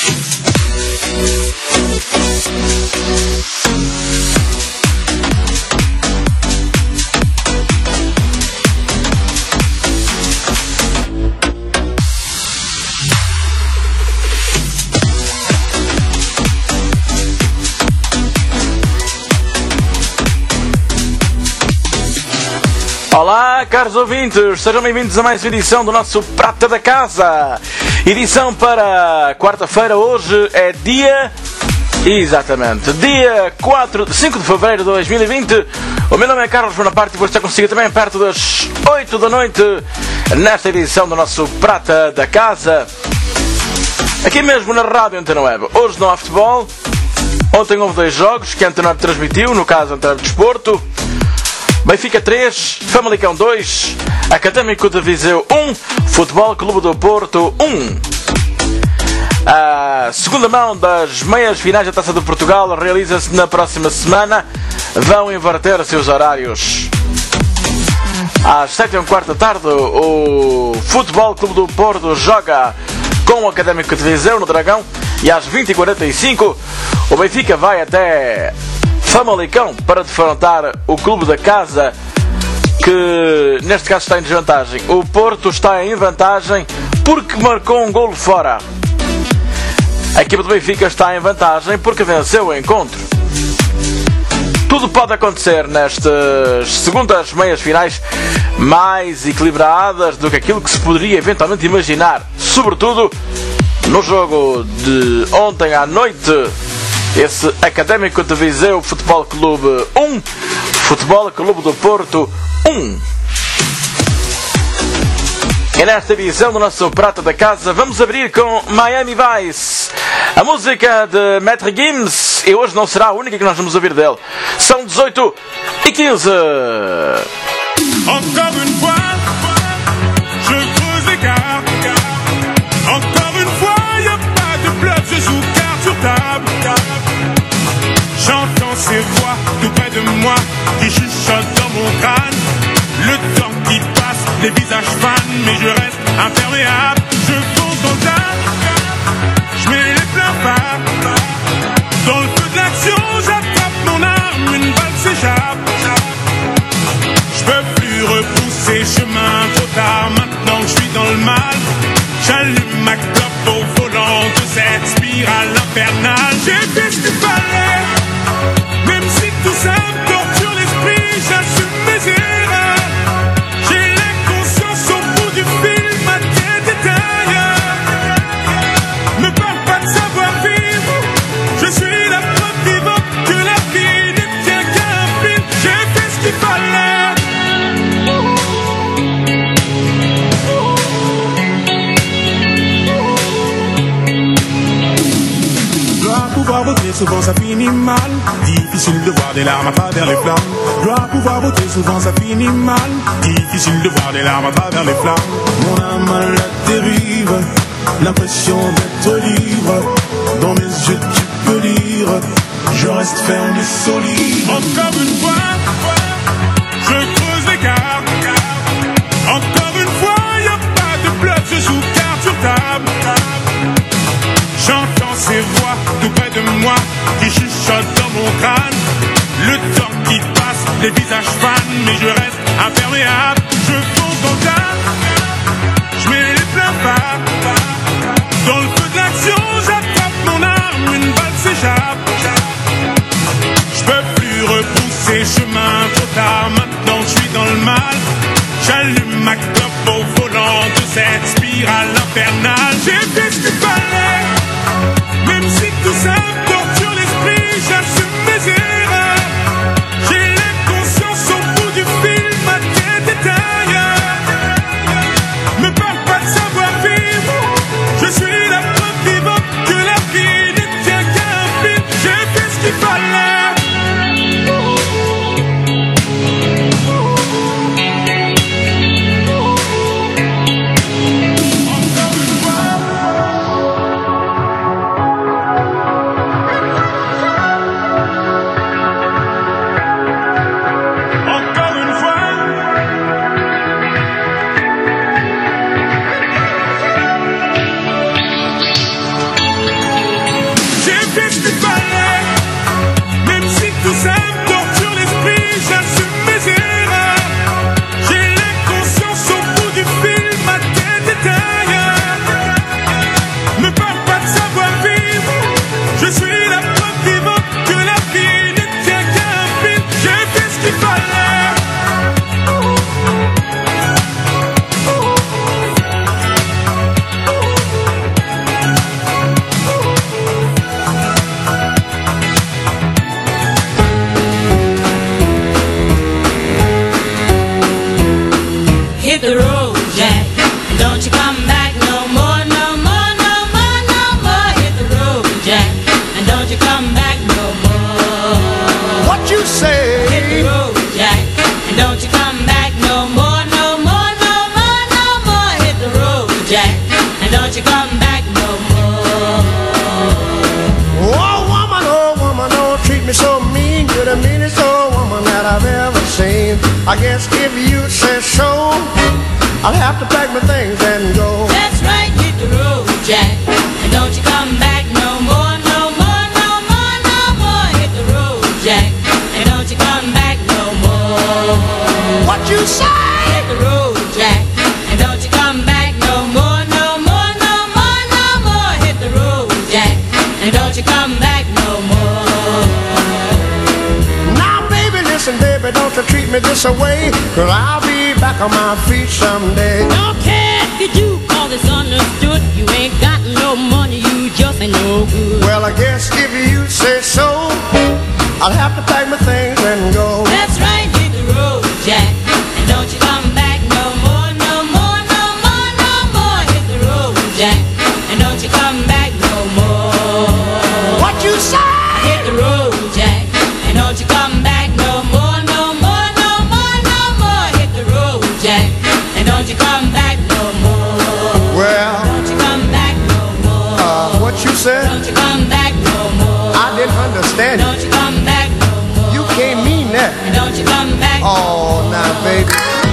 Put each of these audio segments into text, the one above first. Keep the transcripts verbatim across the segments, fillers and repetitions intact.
Olá, caros ouvintes, sejam bem-vindos a mais uma edição do nosso Prata da Casa. Edição para quarta-feira, hoje é dia... Exatamente, dia quatro, cinco de fevereiro de dois mil e vinte. O meu nome é Carlos Bonaparte e vou estar consigo também perto das oito da noite nesta edição do nosso Prata da Casa. Aqui mesmo na Rádio Antena Web. Hoje não há futebol. Ontem houve dois jogos que a Antena Web transmitiu, no caso a Antena Web Desporto. Benfica três, Famalicão dois, Académico de Viseu um, Futebol Clube do Porto um. A segunda mão das meias finais da Taça de Portugal realiza-se na próxima semana. Vão inverter-se os horários. Às sete e um quarto da tarde, o Futebol Clube do Porto joga com o Académico de Viseu no Dragão. E às vinte e quarenta e cinco, o Benfica vai até Famalicão para defrontar o clube da casa, que neste caso está em desvantagem. O Porto está em vantagem porque marcou um golo fora. A equipa do Benfica está em vantagem porque venceu o encontro. Tudo pode acontecer nestas segundas meias finais, mais equilibradas do que aquilo que se poderia eventualmente imaginar, sobretudo no jogo de ontem à noite. Esse Académico de Viseu Futebol Clube um, Futebol Clube do Porto um. E nesta edição do nosso Prata da Casa vamos abrir com Miami Vice, a música de Maître Gims, e hoje não será a única que nós vamos ouvir dele. São dezoito e quinze. Encore une fois, je creuse l'écart. Encore une fois, y a pas de bluff, je joue carte sur table. J'entends ces voix tout près de moi qui chuchotent dans mon crâne. Le temps qui passe, les visages fanent, mais je reste imperméable. Je fonce dans le tas, je mets les pleins phares. Dans le feu de l'action, j'attrape mon arme, une balle s'échappe. Je peux plus repousser chemin trop tard, maintenant que je suis dans le mal. J'allume ma clope au volant de cette spirale infernale. J'ai fait ce qu'il fallait, même si tout ça me torture l'esprit, j'assume mes erreurs. J'ai la conscience au bout du fil, ma tête est ailleurs. Ne parle pas de savoir-vivre, je suis la preuve vivante que la vie ne tient qu'à un fil. J'ai fait ce qu'il fallait. Pouvoir voter, souvent ça finit mal. Difficile de voir des larmes à travers les flammes. Dois pouvoir voter, souvent ça finit mal. Difficile de voir des larmes à travers les flammes. Mon âme à la dérive, l'impression d'être libre. Dans mes yeux tu peux lire, je reste ferme et solide. Encore une fois, je creuse l'écart. Encore une fois, y a pas de bluff, je joue carte sur table. J'entends ces voix tout près de moi qui chuchotent dans mon crâne. Le temps qui passe, les visages fanent, mais je reste imperméable. Je fonce dans le tas, je mets les pleins phares. Dans le feu de l'action, j'attrape mon arme, une balle s'échappe. Je peux plus repousser chemin trop tard, maintenant que je suis dans le mal. J'allume ma clope au volant de cette spirale infernale. J'ai fait ce qu'il fallait, même si tout ça me torture l'esprit, j'assume mes erreurs. J'ai la conscience au bout du fil, ma tête est ailleurs. Me parle pas de savoir-vivre, je suis la preuve vivante que la vie ne tient qu'à un fil. J'ai fait ce qu'il fallait. Encore une I guess if you say so, I'll have to pack my things and go. That's right, hit the road, Jack, and don't you come back no more, no more, no more, no more. Hit the road, Jack, and don't you come back no more. What you say? Hit the road, Jack, and don't you come back no more, no more, no more, no more. Hit the road, Jack, and don't you come back no more. Now baby, listen baby, don't you treat me this away, 'cause I'll be back on my feet someday. Don't care if you do, cause it's understood. You ain't got no money, you just ain't no good. Well, I guess if you say so, I'll have to pack my things and go. That's right, hit the road, Jack, and don't you come back no more, no more, no more, no more. Hit the road, Jack, and don't you come back no more. What you say? Hit the road, Jack, and don't you come back no more, no more, no more, no more. Hit the road, Jack, and don't you come back no more. Well, Don't you come back no more. uh, what you said? Don't you come back no more. I didn't understand Don't it. you come back no more. You can't mean that. And don't you come back. Oh, now baby.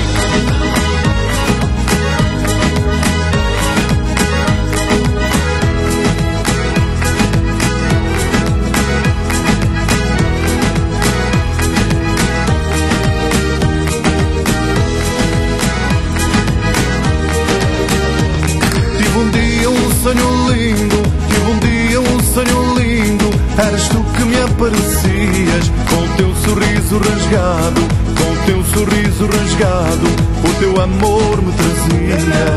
Tive um dia um sonho lindo, tive um dia um sonho lindo. Eras tu que me aparecias, com o teu sorriso rasgado, com o teu sorriso rasgado, o teu amor me trazia.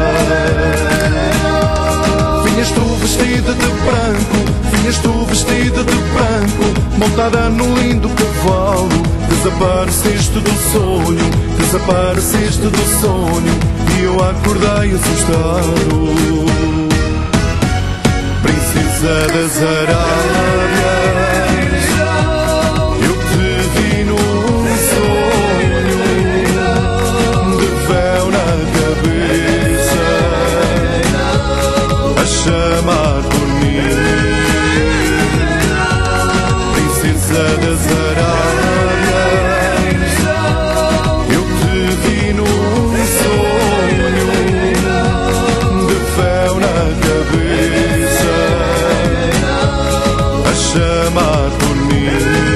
Vinhas tu vestida de branco, vinhas tu vestida de branco, montada num lindo cavalo. Desapareceste do sonho, desapareceste do sonho, e eu acordei assustado. Princesa das Arábias, eu te vi num sonho, de véu na cabeça, a chamar por mim. Princesa das Arábias, eu te vi num sonho, de véu na cabeça, a chamar por mim.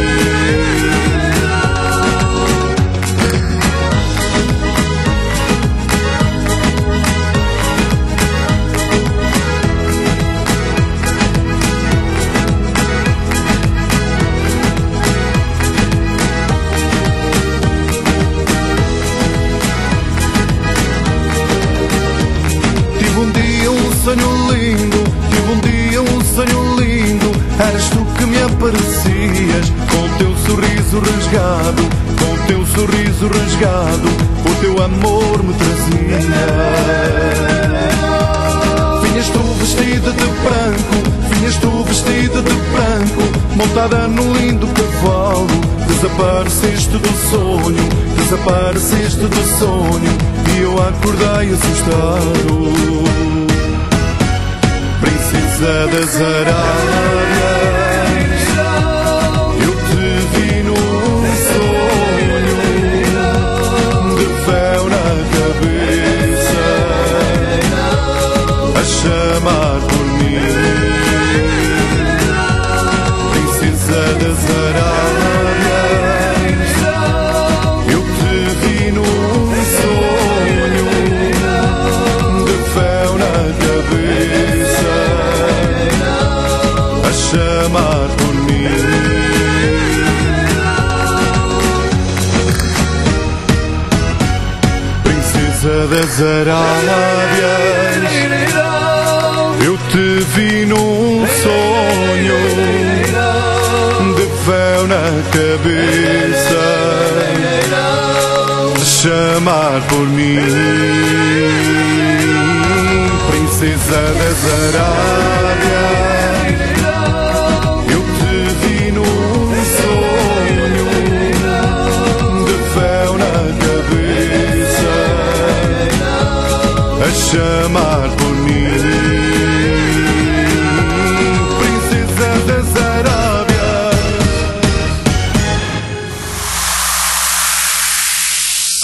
Tive um dia um sonho lindo, tive um dia um sonho lindo. Eras tu que me aparecias, com o teu sorriso rasgado, com o teu sorriso rasgado, o teu amor me trazia. Vinhas tu vestida de branco, vinhas tu vestida de branco, montada num lindo cavalo. Desapareceste do sonho, desapareceste do sonho, e eu acordei assustado. Princesa das Arábias, eu te vi num sonho, de véu na cabeça, a chamar por mim. Princesa das Arábias, eu te vi num sonho, de véu na cabeça, a chamar por mim. Princesa das Arábias, eu te vi num sonho, de véu na cabeça, a chamar por mim. Princesa das Arábias, eu te vi num sonho, de véu na cabeça, a chamar por mim. Princesa das Arábias.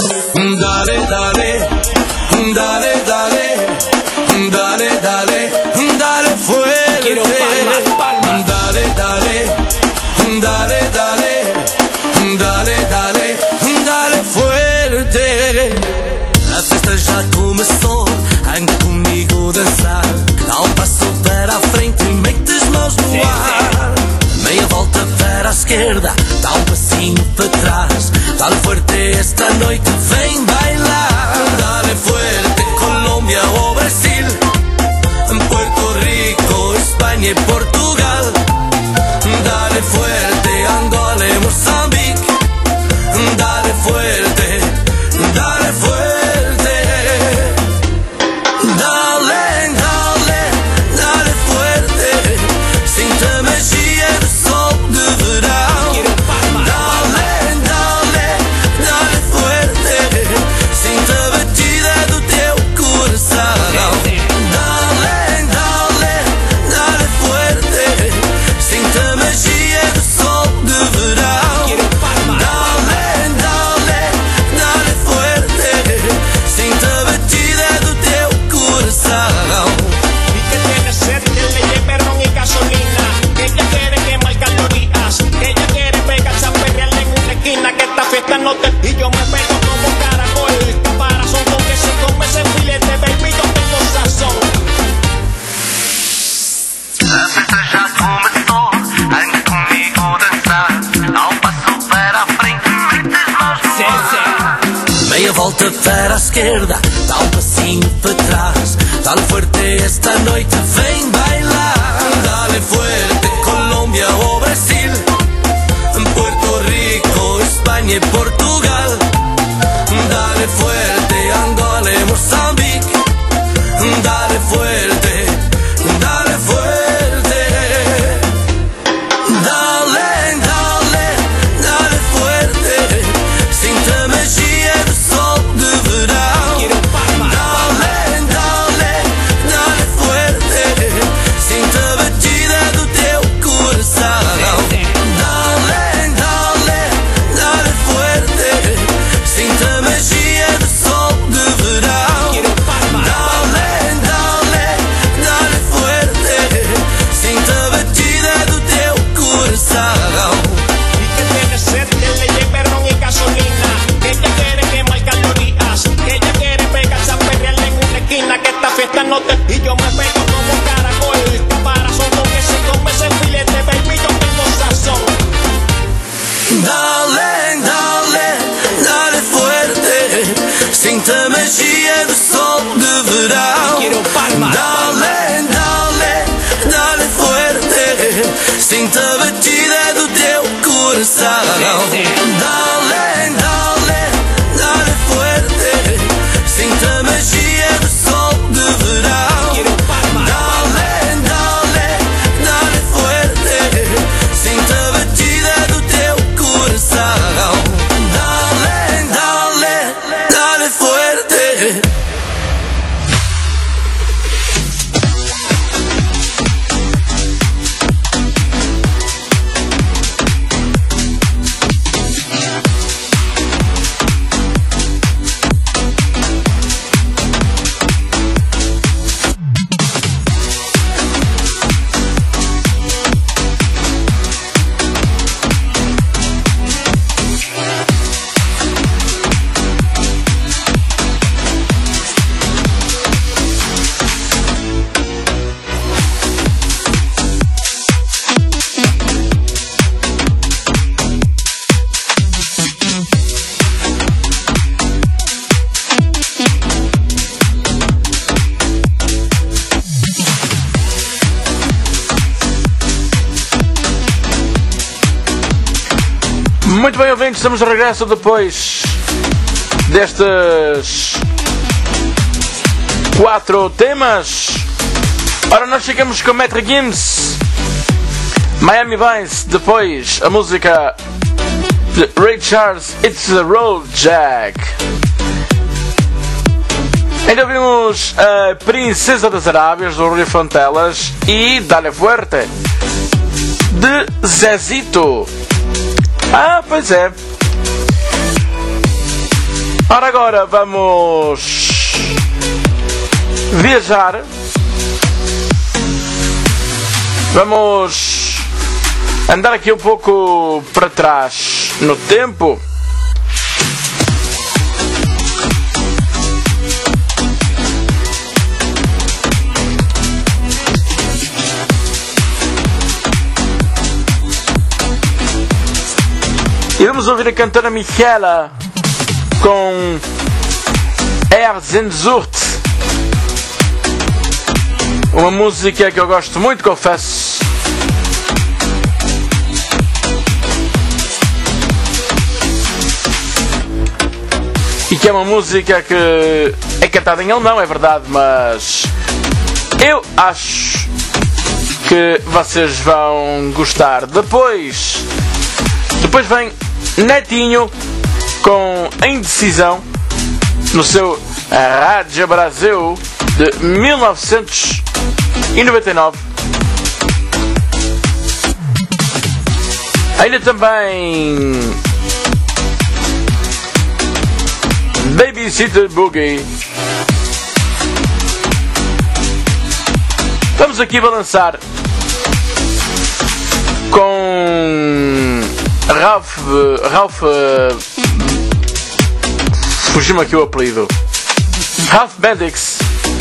festa já começou, anda comigo dançar. Dá um passo para a frente e mete as mãos no ar. Meia volta para a esquerda, dá um passinho para trás. Dá-lhe fuerte esta noite, vem bailar. Dale fuerte, Colômbia ou Brasil, Puerto Rico, Espanha e Portugal. Dale fuerte, Angola e Moçambique. Dale fuerte, dale fuerte. Dale, dale, dale fuerte. Sinta a magia do sol de verão. Dale, dale, dale fuerte. Sinta a batida do teu coração. Dale, dale, dale fuerte. Sinta a magia do sol de verão. Dale, dale, dale fuerte. Sinta a batida do teu coração. Y que tiene sed, que le lleve ron y gasolina. Que ella quiere quemar calorías. Que ella quiere pegarse a perrearle en una esquina. Que esta fiesta no te... Y yo me pego como caracol. Caparazón con que si comes ese filete, baby, yo tengo sazón. A festa já começou, anda comigo dançar. Dá um passo para a frente, mete as mãos no ar. Meia volta para a esquerda, dá um passinho para trás. Dale fuerte esta noite, vem bailar. Dale fuerte, Colômbia ou Brasil, Puerto Rico, Espanha e Portugal. Dale fuerte, Angola e Moçambique. Dale fuerte, dale fuerte. Dale, dale, dale fuerte. Sinta a magia do sol de verão. Dale, dale, dale fuerte. Sinta a batida do teu coração. Dale, dale, dale fuerte. Sinta a magia do sol de verão. Dale, dale, dale fuerte. Sinta a batida do teu coração. Y que tiene sed, que le lleve ron y gasolina. Que ella quiere quemar calorías. Que ella quiere pegarse a perrearle en una esquina. Que esta fiesta no te... Y yo me pego como caracol. Caparazón con que si comes ese filete, baby, yo tengo sazón. Dale, dale, dale fuerte. Sinta a magia do sol de verão. Dale, dale, dale fuerte. Sinta a batida do teu coração. Dale, dale, dale fuerte. Sinta a magia do sol de verão. Dale, dale, dale fuerte. Sinta a batida do teu coração. Dale, dale, dale fuerte. Muito bem, ouvintes, estamos de regresso depois destes quatro temas. Ora, nós ficamos com Metro Games, Miami Vice, depois a música de Ray Charles, It's a Road Jack. Ainda vimos a Princesa das Arábias, do Rui Fontelas, e Dale Fuerte, de Zezito. Ah, pois é. Ora, agora vamos viajar. Vamos andar aqui um pouco para trás no tempo. E vamos ouvir a cantora Michela com Herzensurt, uma música que eu gosto muito, confesso. E que é uma música que é cantada em alemão, é verdade, mas eu acho que vocês vão gostar. Depois, depois vem Netinho com A Indecisão no seu Rádio Brasil de mil novecentos e noventa e nove. Ainda também Babysitter Boogie. Vamos aqui balançar com Ralph Ralph fugiu-me aqui o apelido, Ralph Bendix.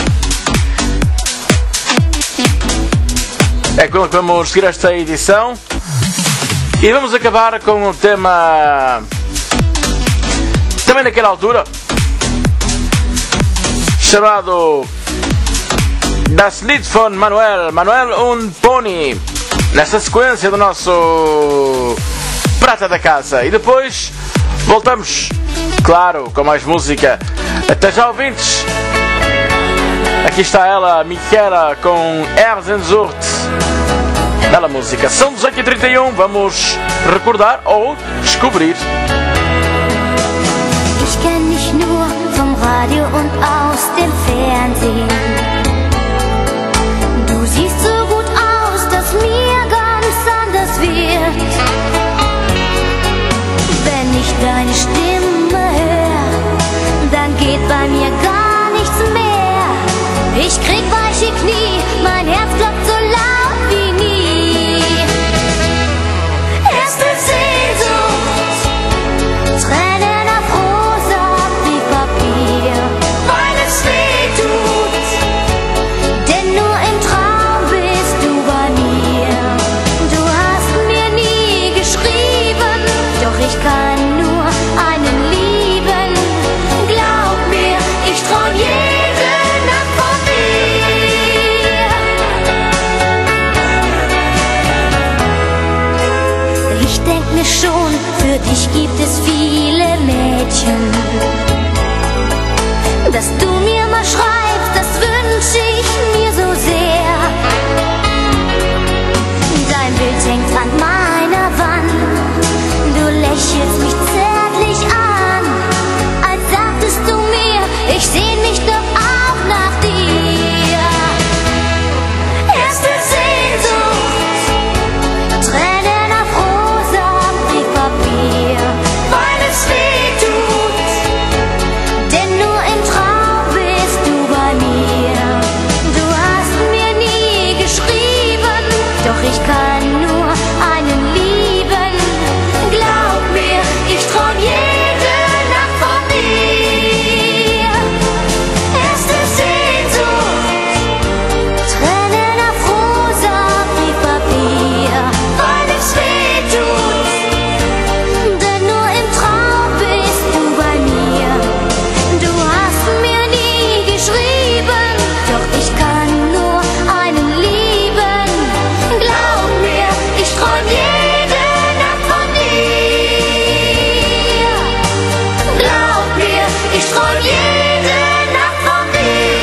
É como vamos seguir esta edição e vamos acabar com um tema também naquela altura, chamado Das Lied von Manuel, Manuel und Pony, nesta sequência do nosso Prata da Casa. E depois voltamos, claro, com mais música. Até já, ouvintes. Aqui está ela, Michela, com Herzensurt. Bela música. São dezoito e trinta e um, vamos recordar ou descobrir. Ich kenn dich nur vom Radio und aus dem Fernsehen. Du siehst so gut aus, dass mir ganz anders wird. Wenn ich deine Stimme höre, dann geht bei mir gar nichts mehr. Ich krieg weiche Knie, mein Herz klopft so laut wie nie. Erste Sehnsucht, Tränen auf rosa Briefpapier, weil es weh tut, denn nur im Traum bist du bei mir. Du hast mir nie geschrieben, doch ich kann nur einen lieben. Glaub mir, ich träum jede Nacht von dir. Ich denk mir schon, für dich gibt es viele Mädchen. Dass du mir mal schreibst, das wünsch ich mir so sehr. Dein Bild hängt an meiner Wand, du lächelst mich zärtlich an, als sagtest du mir, ich seh mich doch auch nach dir. Erste Sehnsucht, Tränen auf rosa Briefpapier, weil es weh tut, denn nur im Traum bist du bei mir. Du hast mir nie geschrieben, doch ich kann nur einen lieben. Glaub mir, ich träum jede Nacht von dir. Erste Sehnsucht, Tränen auf rosa Briefpapier, weil es weh tut, denn nur im Traum bist du bei mir. Du hast mir nie geschrieben, doch ich kann nur einen lieben. Glaub mir, ich träum jede Nacht von dir. Glaub mir, ich träum jede Nacht von dir.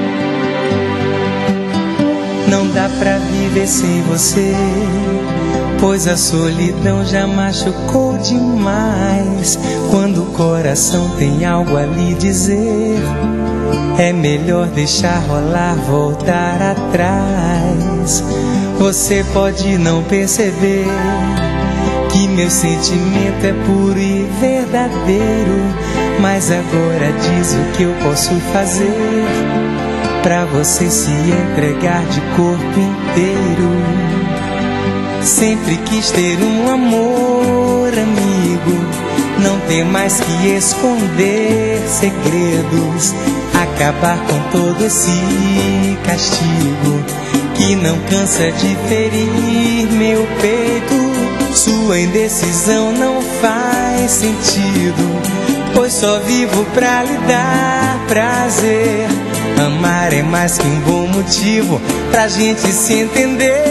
Não dá pra viver sem você. pois a solidão já machucou demais. Quando o coração tem algo a lhe dizer, é melhor deixar rolar, voltar atrás. Você pode não perceber que meu sentimento é puro e verdadeiro, mas agora diz o que eu posso fazer pra você se entregar de corpo inteiro. Sempre quis ter um amor amigo, não ter mais que esconder segredos, acabar com todo esse castigo que não cansa de ferir meu peito. Sua indecisão não faz sentido, pois só vivo pra lhe dar prazer. Amar é mais que um bom motivo pra gente se entender.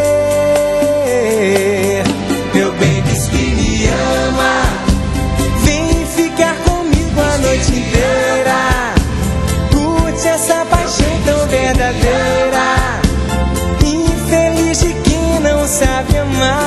Meu bem diz que me ama, vem ficar comigo a noite inteira. Curte essa paixão tão verdadeira, infeliz de quem não sabe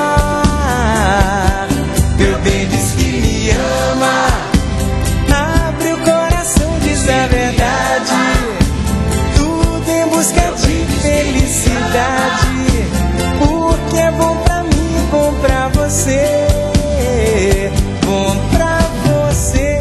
amar. Meu bem diz que me ama, abre o coração, diz a verdade, tudo em busca de felicidade. Porque é bom pra mim, bom pra você, bom pra você.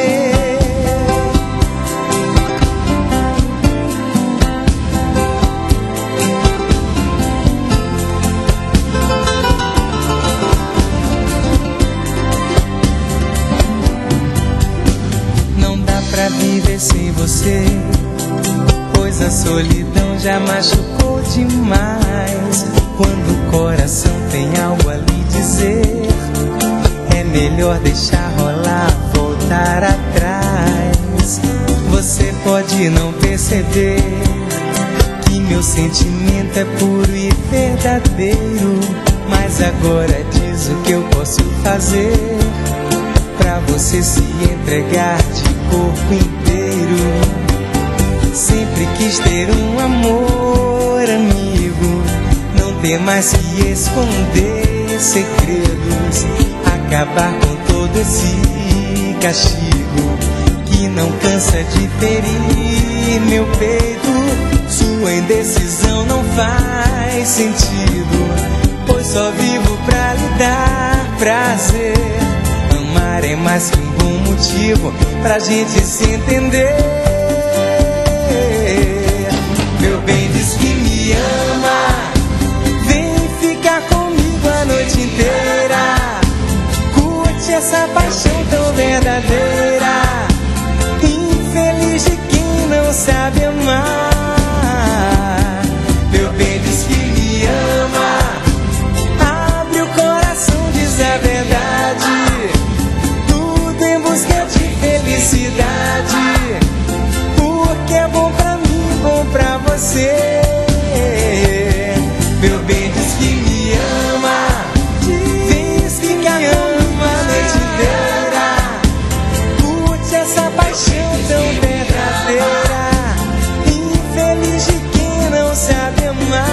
Não dá pra viver sem você, pois a solidão já machucou demais. Quando o coração tem algo a lhe dizer, é melhor deixar rolar, voltar atrás. Você pode não perceber que meu sentimento é puro e verdadeiro, mas agora diz o que eu posso fazer pra você se entregar de corpo inteiro. Sempre quis ter um amor amigo, não ter mais que esconder segredos, acabar com todo esse castigo que não cansa de ferir meu peito. Sua indecisão não faz sentido, pois só vivo pra lhe dar prazer. Amar é mais que um bom motivo pra gente se entender. Meu bem diz que me ama, vem ficar comigo a noite inteira. Curte essa paixão tão verdadeira, infeliz de quem não sabe amar. Meu bem diz que me ama, abre o coração, diz a verdade, tudo em busca de felicidade. Porque é bom pra mim, bom pra você. Meu bem diz que me ama, diz que me ama a noite inteira. Curte essa paixão tão verdadeira, infeliz de quem não sabe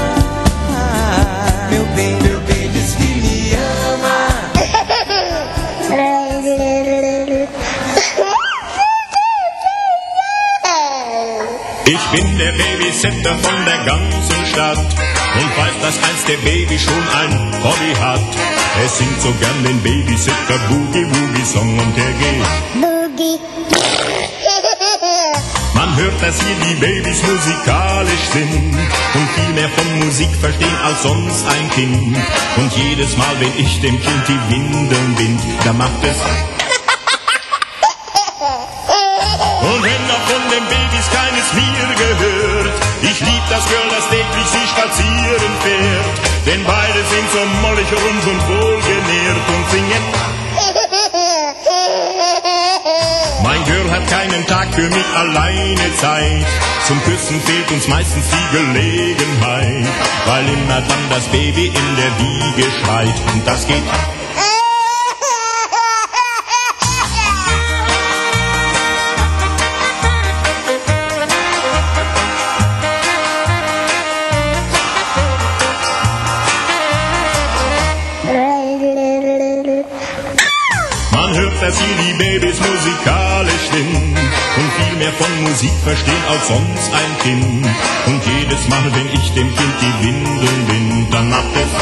amar. Meu bem, meu bem diz que me ama. Ich bin der Babysitter von der ganzen Stadt und weiß, dass einst der Baby schon ein Hobby hat. Es singt so gern den Babysitter Boogie Woogie Song und der geht Boogie. Man hört, dass hier die Babys musikalisch sind und viel mehr von Musik verstehen als sonst ein Kind. Und jedes Mal, wenn ich dem Kind die Windeln bind, da macht es und wenn noch von den Babys keines mir gehört, ich lieb das Girl, das täglich sie spazieren fährt. Denn beide sind so mollig rund und wohlgenährt und singen. Mein Girl hat keinen Tag für mich alleine Zeit. Zum Küssen fehlt uns meistens die Gelegenheit, weil immer dann das Baby in der Wiege schreit. Und das geht dass hier die Babys musikalisch sind und viel mehr von Musik verstehen als sonst ein Kind. Und jedes Mal, wenn ich dem Kind die Windeln bind, dann macht es.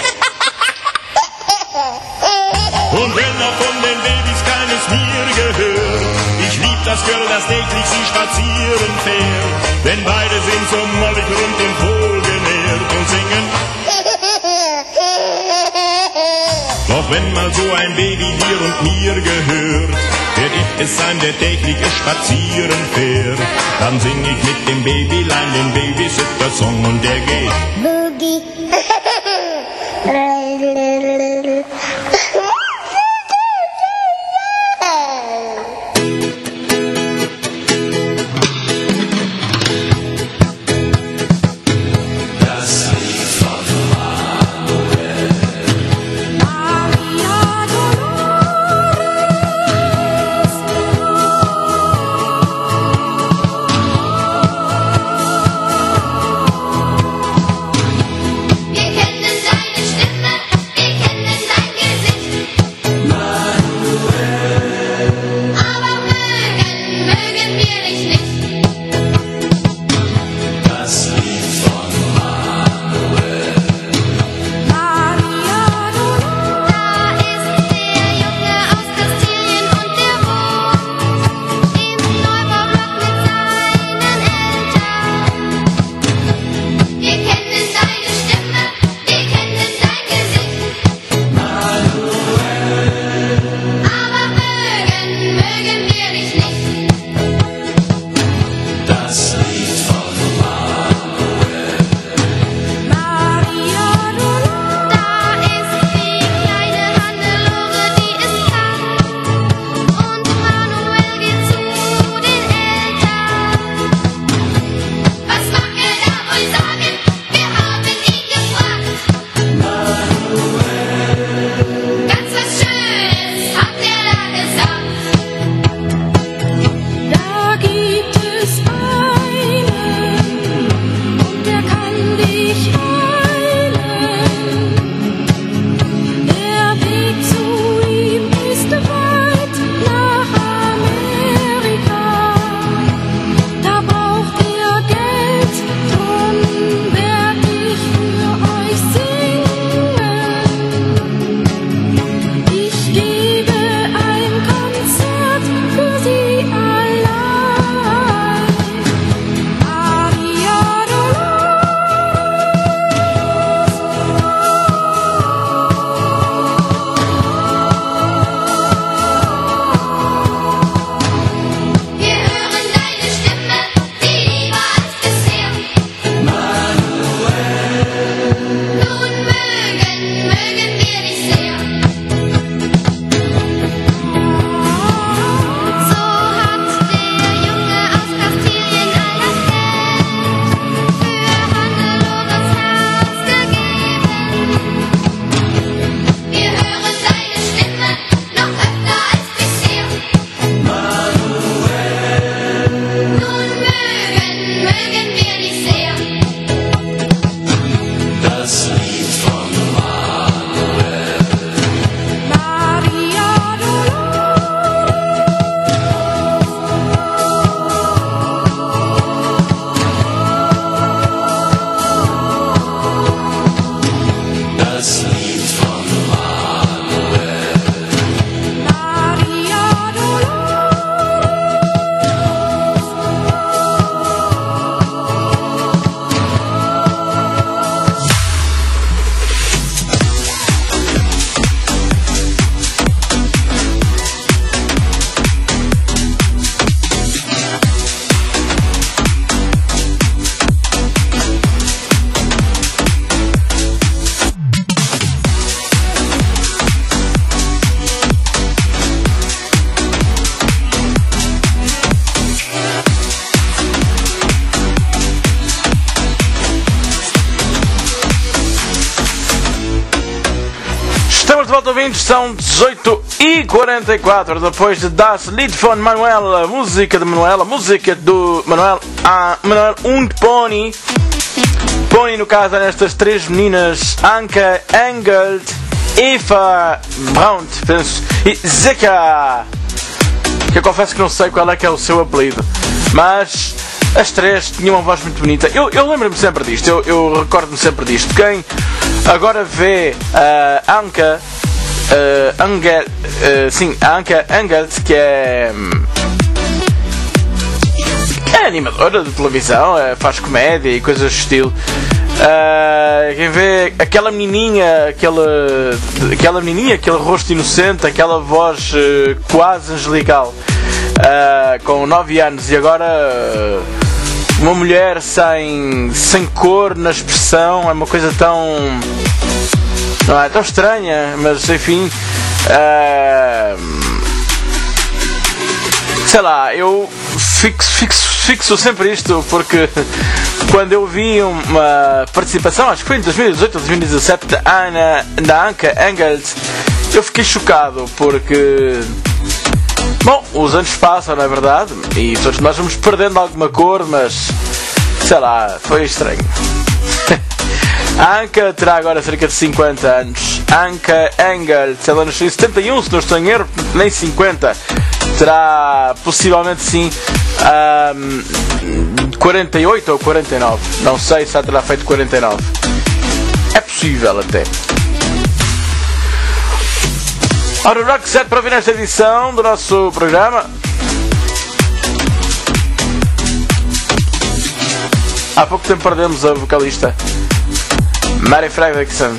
Und wenn er von den Babys keines mir gehört, ich lieb das Girl, das täglich sie spazieren fährt, denn beide sind so mollig rund und wohlgenährt und singen. Doch wenn mal so ein Baby dir und mir gehört, werd ich es sein, der täglich spazieren fährt, dann sing ich mit dem Babylein den Babysitter-Song und der geht. Boogie. volta, ouvintes, são dezoito e quarenta e quatro. Depois de Das Lied von Manuel, a música de Manuel, a música do Manuel, a Manuel und Pony. Pony, no caso, nestas três meninas, Anke, Engelt Eva Braun, penso, e Zeka, que eu confesso que não sei qual é que é o seu apelido, mas as três tinham uma voz muito bonita. Eu, eu lembro-me sempre disto, eu, eu recordo-me sempre disto. Quem agora vê a uh, Anka, uh, Angel, uh, sim, a Anka Engels, que é, é animadora de televisão, é, faz comédia e coisas do estilo. Uh, quem vê aquela menininha, aquela, aquela menininha, aquele rosto inocente, aquela voz uh, quase angelical, uh, com nove anos, e agora uh, uma mulher sem, sem cor na expressão, é uma coisa tão, não é, tão estranha, mas enfim, uh, sei lá, eu fixo, fixo, fixo sempre isto, porque quando eu vi uma participação, acho que foi em dois mil e dezoito ou dois mil e dezassete, da, Ana, da Anka Engels, eu fiquei chocado, porque, bom, os anos passam, não é verdade? E todos nós vamos perdendo alguma cor, mas, sei lá, foi estranho. A Anka terá agora cerca de cinquenta anos. Anka Engels, ela nasceu em setenta e um, se não estou em erro, nem cinquenta. Terá possivelmente sim um, quarenta e oito ou quarenta e nove. Não sei se já terá feito quarenta e nove. É possível até. Ora, o Rock Set para ouvir nesta edição do nosso programa. Há pouco tempo perdemos a vocalista Mary Fredriksson.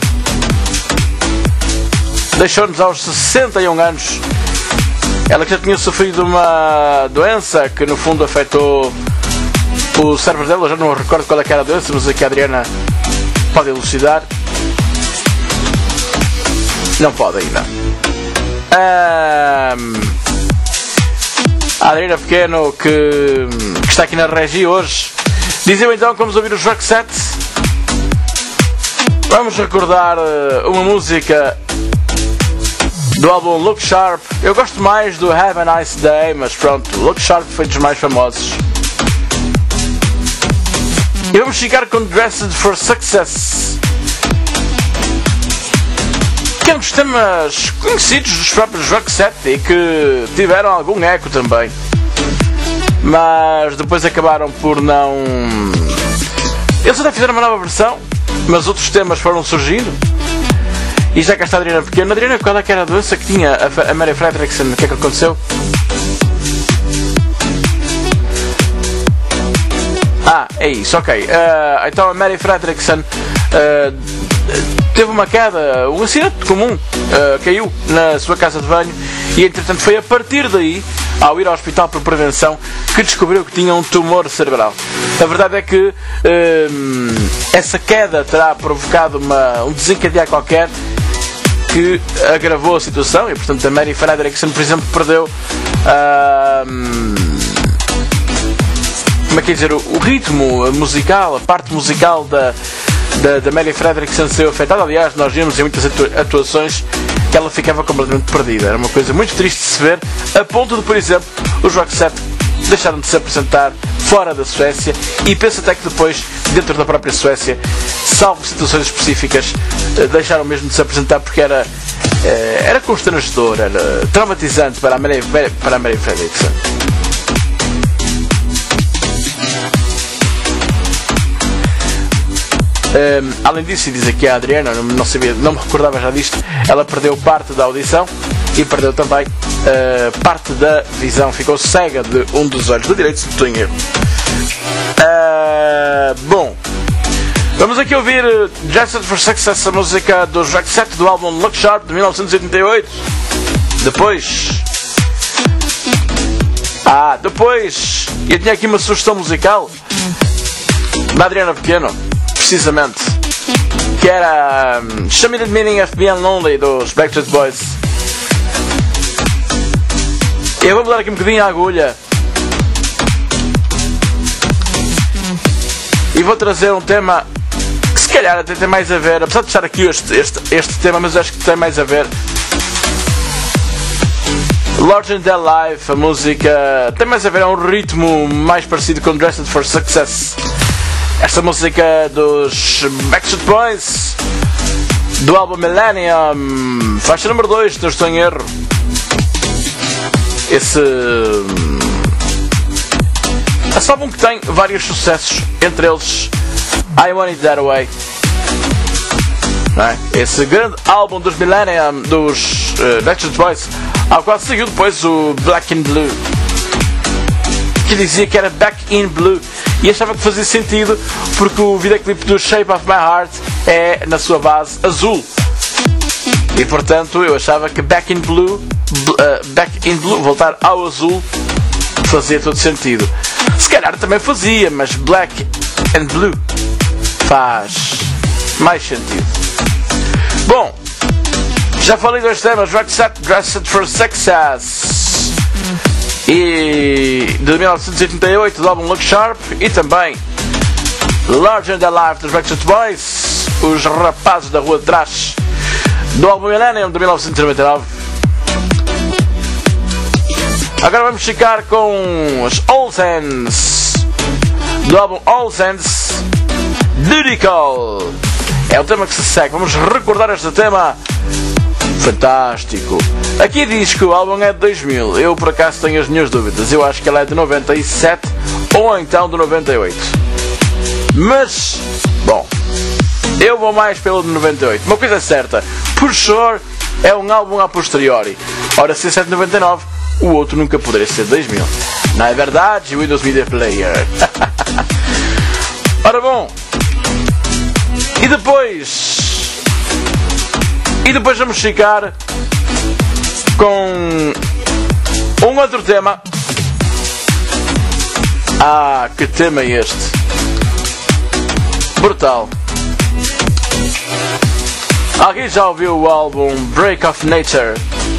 Deixou-nos aos sessenta e um anos. Ela que já tinha sofrido uma doença que no fundo afetou o cérebro dela. Eu já não me recordo qual é que era a doença, mas aqui a Adriana pode elucidar. Não pode ainda. Um, a Adriana Pequeno, que, que está aqui na Regi hoje, dizia então que vamos ouvir os Rock Set. Vamos recordar uma música do álbum Look Sharp. Eu gosto mais do Have a Nice Day, mas pronto, Look Sharp foi dos mais famosos. E vamos ficar com Dressed for Success, que é um dos temas conhecidos dos próprios Rock Set e que tiveram algum eco também, mas depois acabaram por não... Eles até fizeram uma nova versão, mas outros temas foram surgindo. E já cá está a Adriana Pequeno. Adriana, qual é que era a doença que tinha a Mary Fredriksson? O que é que aconteceu? Ah, é isso, ok. Uh, então a Mary Fredriksson uh, teve uma queda, um acidente comum, uh, caiu na sua casa de banho e entretanto foi a partir daí, ao ir ao hospital por prevenção, que descobriu que tinha um tumor cerebral. A verdade é que uh, essa queda terá provocado uma, um desencadear qualquer que agravou a situação e portanto a Mary Fredriksson, por exemplo, perdeu uh, como é que é dizer, o, o ritmo musical, a parte musical da, da, da Mary Fredriksson saiu afetada. Aliás, nós vimos em muitas atuações que ela ficava completamente perdida. Era uma coisa muito triste de se ver, a ponto de, por exemplo, os Rock Set deixaram de se apresentar fora da Suécia e penso até que depois, dentro da própria Suécia, salvo situações específicas, deixaram mesmo de se apresentar porque era, era constrangedor, era traumatizante para a Mary, para a Mary Fredriksson. Um, além disso, diz aqui a Adriana, não, não sabia, não me recordava já disto, ela perdeu parte da audição e perdeu também uh, parte da visão, ficou cega de um dos olhos do direito, se não estou em erro. Uh, bom, vamos aqui ouvir Dressed for Success, a música dos Rock Set do álbum Look Sharp de mil novecentos e oitenta e oito. Depois, ah, depois eu tinha aqui uma sugestão musical da Adriana Pequeno, precisamente, que era um, Show Me the Meaning of Being Lonely dos Backstreet Boys. Eu vou mudar aqui um bocadinho a agulha e vou trazer um tema que se calhar até tem mais a ver, apesar de estar aqui este, este, este tema, mas acho que tem mais a ver. Larger Than Life, a música tem mais a ver, é um ritmo mais parecido com Dressed for Success. Esta música dos Backstreet Boys do álbum Millennium, faixa número dois, se não estou em erro. Esse, esse álbum que tem vários sucessos, entre eles I Want It That Way. Não é? Esse grande álbum dos Millennium, dos uh, Backstreet Boys, ao qual seguiu depois o Black in Blue, que dizia que era Back in Blue, e achava que fazia sentido porque o videoclipe do Shape of My Heart é na sua base azul, e portanto eu achava que Back in Blue, uh, Back in Blue, voltar ao azul, fazia todo sentido. Se calhar também fazia, mas Black and Blue faz mais sentido. Bom, já falei dos temas Dressed for Success e de mil novecentos e oitenta e oito do álbum Look Sharp, e também Larger Than Life dos Backstreet Boys, os rapazes da rua de trás, do álbum Millennium de mil novecentos e noventa e nove. Agora vamos ficar com os All Saints do álbum All Saints, Duty Call. É o tema que se segue. Vamos recordar este tema fantástico. Aqui diz que o álbum é de dois mil. Eu por acaso tenho as minhas dúvidas. Eu acho que ele é de noventa e sete ou então de noventa e oito. Mas, bom, eu vou mais pelo de noventa e oito. Uma coisa é certa, Por Sure é um álbum a posteriori. Ora, se é de noventa e nove, o outro nunca poderia ser de dois mil. Não é verdade, Windows Media Player? Ora bom, e depois E depois vamos ficar com um outro tema. Ah, que tema é este? Brutal. Alguém já ouviu o álbum Break of Nature?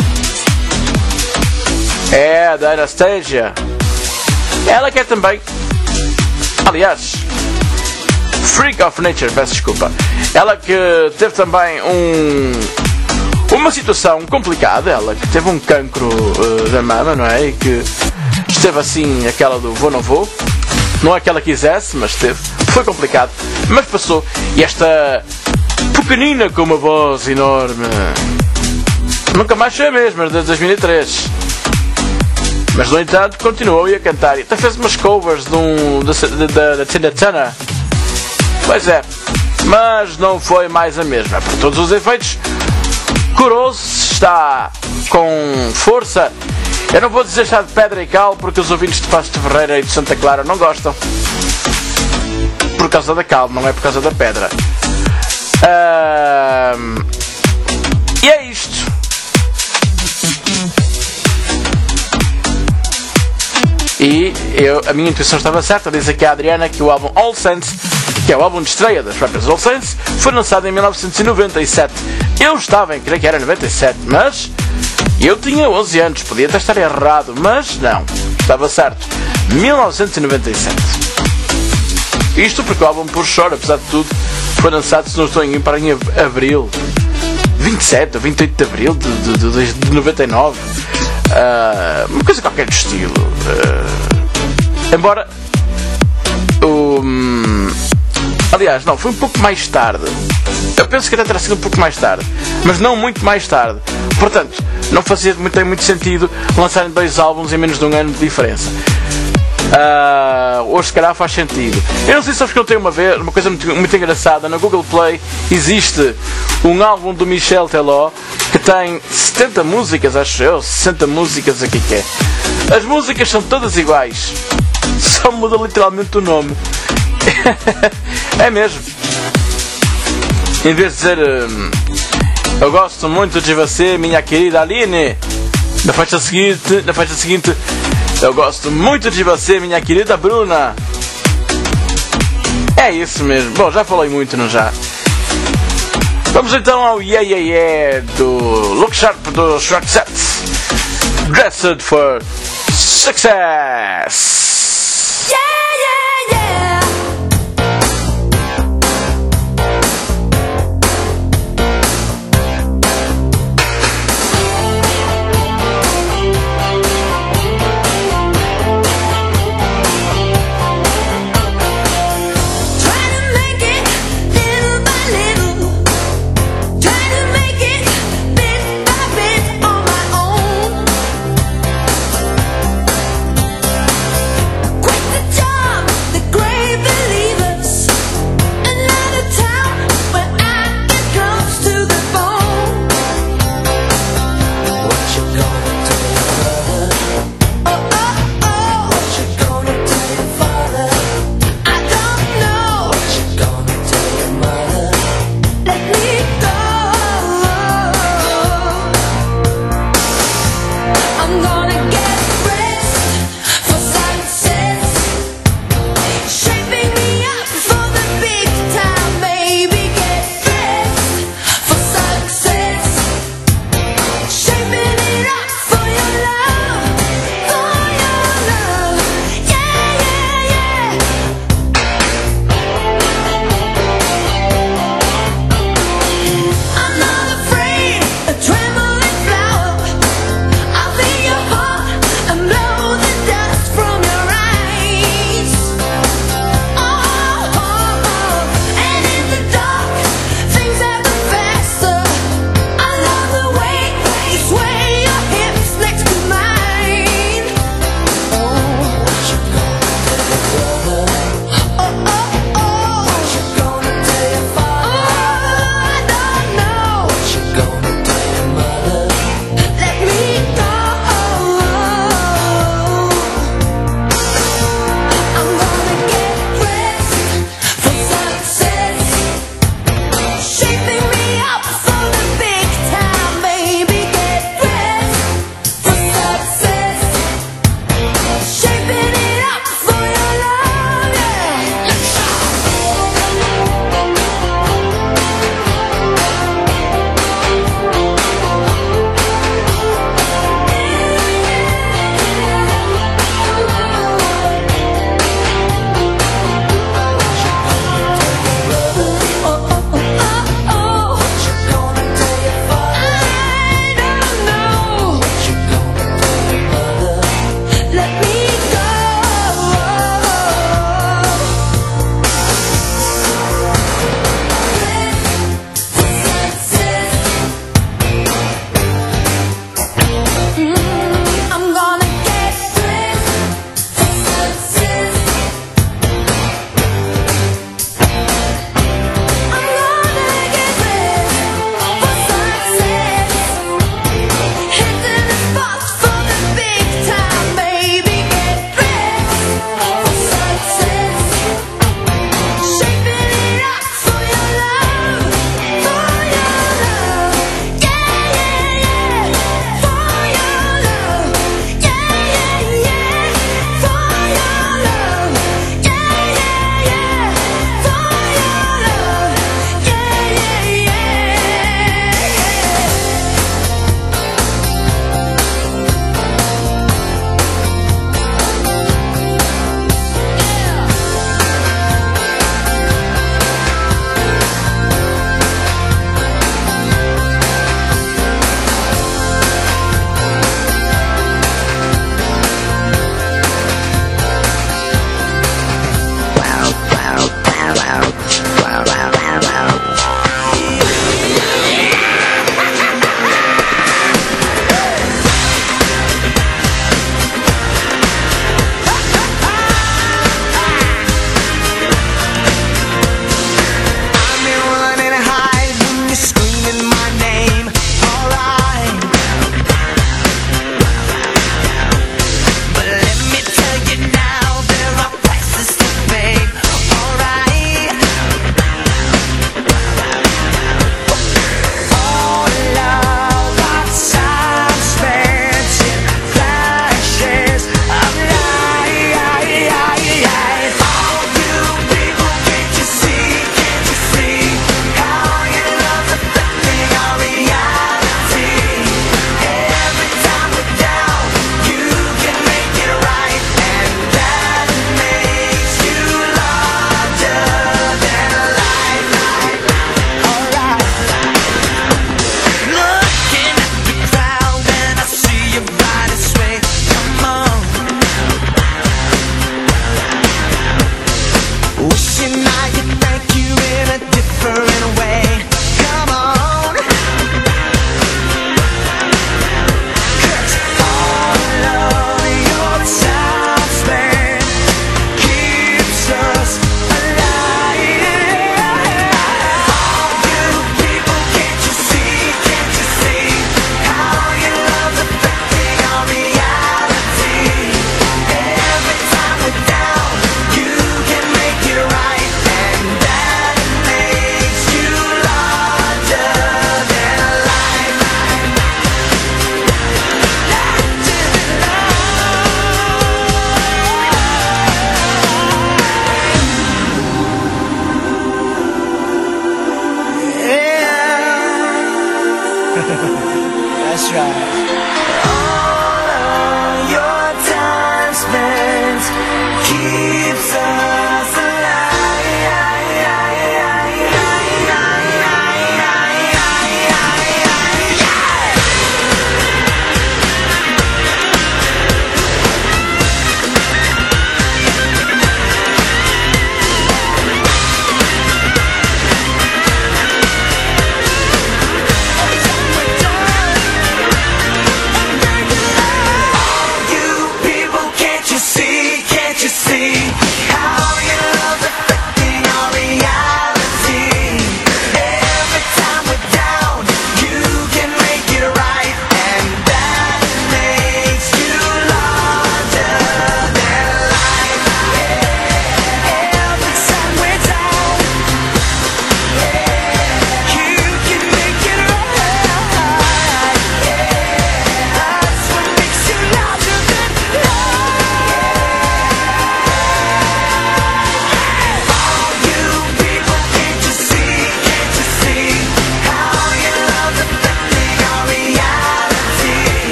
É, da Anastasia. Ela que é também, aliás, Freak of Nature, peço desculpa. Ela que teve também um, uma situação complicada. Ela que teve um cancro uh, da mama, não é? E que esteve assim, aquela do vou não vou. Não é que ela quisesse, mas teve. Foi complicado, mas passou. E esta pequenina com uma voz enorme nunca mais foi a mesma, desde dois mil e três. Mas no entanto continuou a cantar. E até fez umas covers de um, da, da Tina Turner. Pois é, mas não foi mais a mesma. Por todos os efeitos, curou-se, está com força. Eu não vou dizer está de pedra e cal, porque os ouvintes de Pasto de Ferreira e de Santa Clara não gostam. Por causa da cal, não é por causa da pedra. Uh... E é isto. E eu, a minha intuição estava certa. Diz aqui a Adriana que o álbum All Saints, que é o álbum de estreia das Rappers All Saints, foi lançado em mil novecentos e noventa e sete. Eu estava em crer que era noventa e sete, mas eu tinha onze anos, podia até estar errado, mas não, estava certo, mil novecentos e noventa e sete. Isto porque o álbum Por Sure, apesar de tudo, foi lançado, se não estou em para em abril, vinte e sete ou vinte e oito de abril de, de, de, de noventa e nove. Uh, uma coisa qualquer do estilo. Uh, embora um, aliás, não, foi um pouco mais tarde. Eu penso que até terá sido um pouco mais tarde, mas não muito mais tarde. Portanto, não fazia muito, muito sentido lançarem dois álbuns em menos de um ano de diferença. Uh, hoje se calhar faz sentido. Eu não sei se sabes que eu tenho uma vez uma coisa muito, muito engraçada. Na Google Play existe um álbum do Michel Teló que tem setenta músicas, acho eu, sessenta músicas, aqui que é. As músicas são todas iguais, só muda literalmente o nome. É mesmo. Em vez de dizer um, eu gosto muito de você, minha querida Aline, na faixa seguinte, na faixa seguinte eu gosto muito de você, minha querida Bruna. É isso mesmo. Bom, já falei muito, não já? Vamos então ao Yeah Yeah Yeah do Look Sharp do Shrek Sets. Dressed for Success. Yeah, yeah, yeah. Try to make it little by little. Try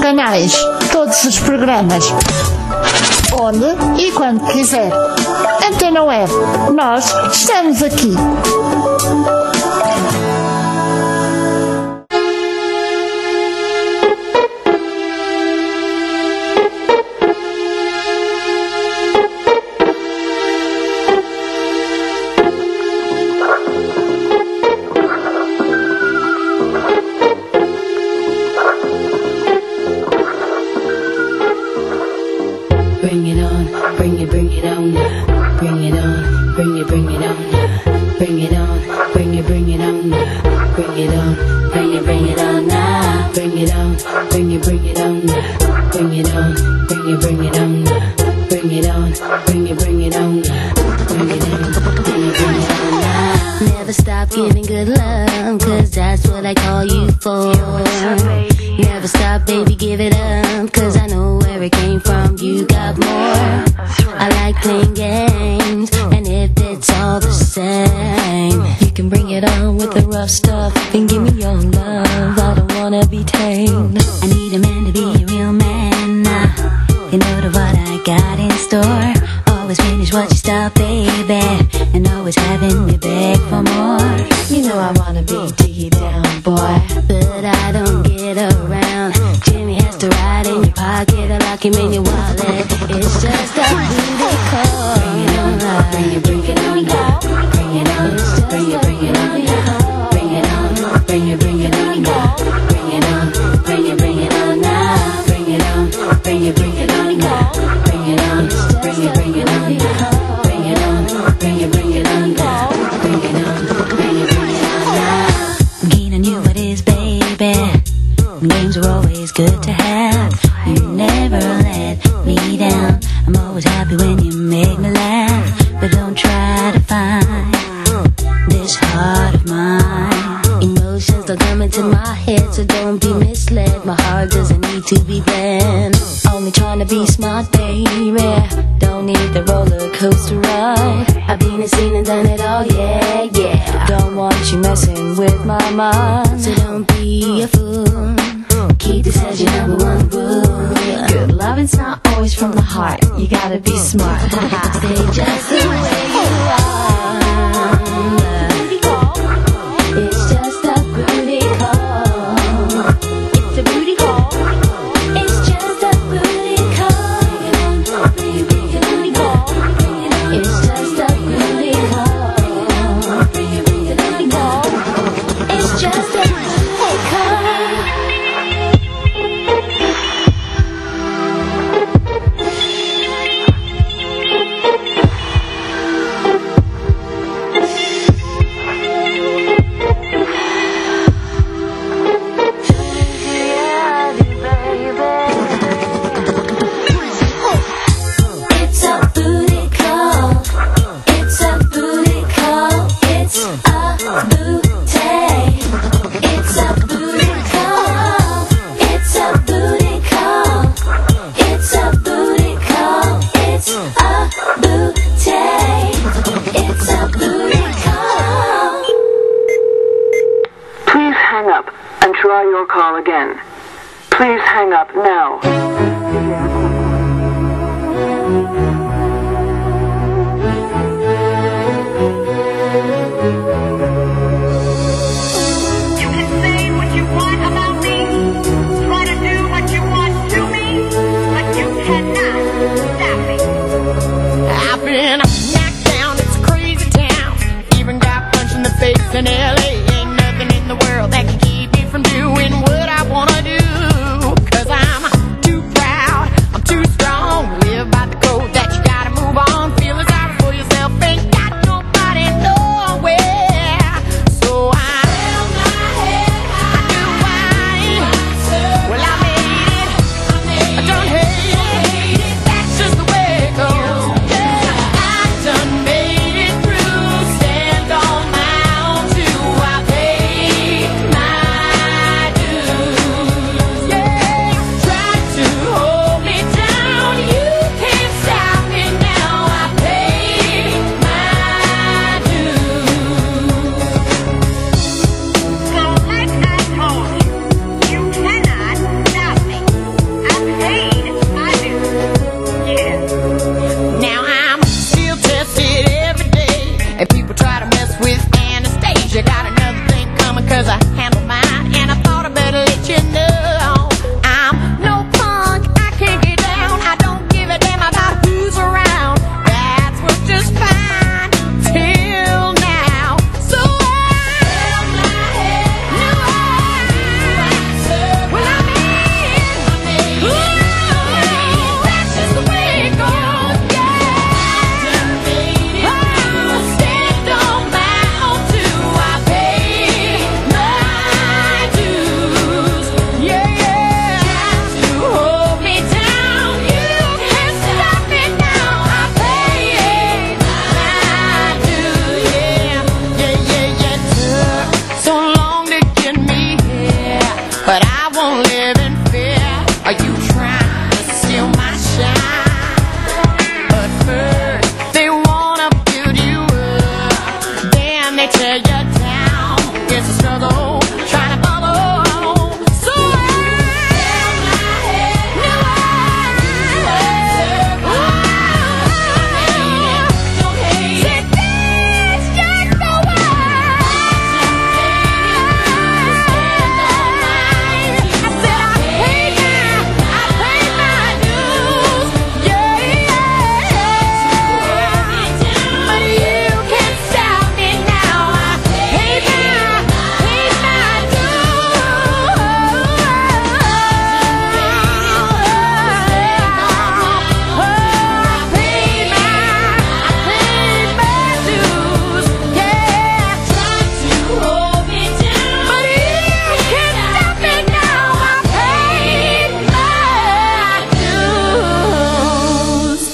canais, todos os programas, onde e quando quiser. Antena Web, nós estamos aqui. Bring it on, bring it, bring it on now. Bring it on, bring it, bring it on now. Bring it on, bring it, bring it on now. Bring it on, bring it, bring it on now. Bring it on, bring it, bring it on now. Bring it on, bring it, bring it on now. Bring it on, bring it, bring it on now. Bring it on, bring it, bring it on now. Never stop giving good love, cause that's what I call you for. Never stop, baby, give it up, cause I know where it came from, you got more. I like playing games, and if it's all the same, you can bring it on with the rough stuff, and give me your love, I don't wanna be tamed. I need a man to be a real man, uh, you know the what I got in store. Always finish what you start, baby, and always having me beg for more. You know I wanna be deep down, boy, but I don't get around. Jimmy has to ride in your pocket, I lock him in your wallet. It's just a booty call. Bring it on, bring it, bring it on now. Bring it on, bring it, bring it on now. Bring it on, bring it, bring it on now. Bring it on, bring it, bring it on now. Bring it on, bring it, bring it on now. Bring it on, bring it, bring it on now. Bring it on, bring it, bring it on now. Bring it on, bring it, bring it on now. I'm keen on you, what is, baby? Names are always good to have. You never let me down. I'm always happy when you make me laugh. But don't try to find this heart of mine. Emotions don't come into my head, so don't be misled. My heart doesn't need to be bent. Only trying to be smart, baby. Don't need the roller coaster ride. I've been and seen and done it all, yeah, yeah. Don't want you messing with my mind, so don't be a fool. Keep this as your number one rule. Good loving's not always from the heart. You gotta be smart. Stay just the way you are. It's just a booty call. It's a booty call. It's just a booty call. Bring it, bring it, booty call. It's just a booty call. Bring it, bring it, booty call. It's just a booty call. Try your call again. Please hang up now. You can say what you want about me, try to do what you want to me, but you cannot stop me. I've been knocked down, it's a crazy town. Even got punched in the face in L A. Ain't nothing in the world that can keep me from doing what I wanna do. Cause I'm too proud, I'm too strong. Live by the code that you gotta move on. Feeling sorry for yourself, ain't got nobody nowhere. So I held my head high. I do why? Well, I made it, I done hate it. That's just the way it goes. I done made it through. Stand on my own too. I've cause I handle mine, and I thought I better let you know I'm no punk, I can't get down, I don't give a damn about who's around. That's worked just fine till now. So I knew I, well I'm in, ooh, that's just the way it goes, yeah. I stand on my own too, I pay my dues, yeah. To hold me down, you can't stop me now, I pay my dues, yeah. Yeah, yeah, yeah. Took so long to get me here, but I won't live in fear. Are you trying to steal my shine? But first they wanna build you up, then they tear you down. It's a struggle trying to follow. So I knew I, said that's just the way. I said I paid my, I paid my dues, yeah. But you can't stop me now. I paid my, paid my dues. Oh, I paid my, I paid my dues, yeah. Trying to hold me down, but you can't stop me now. I paid my dues.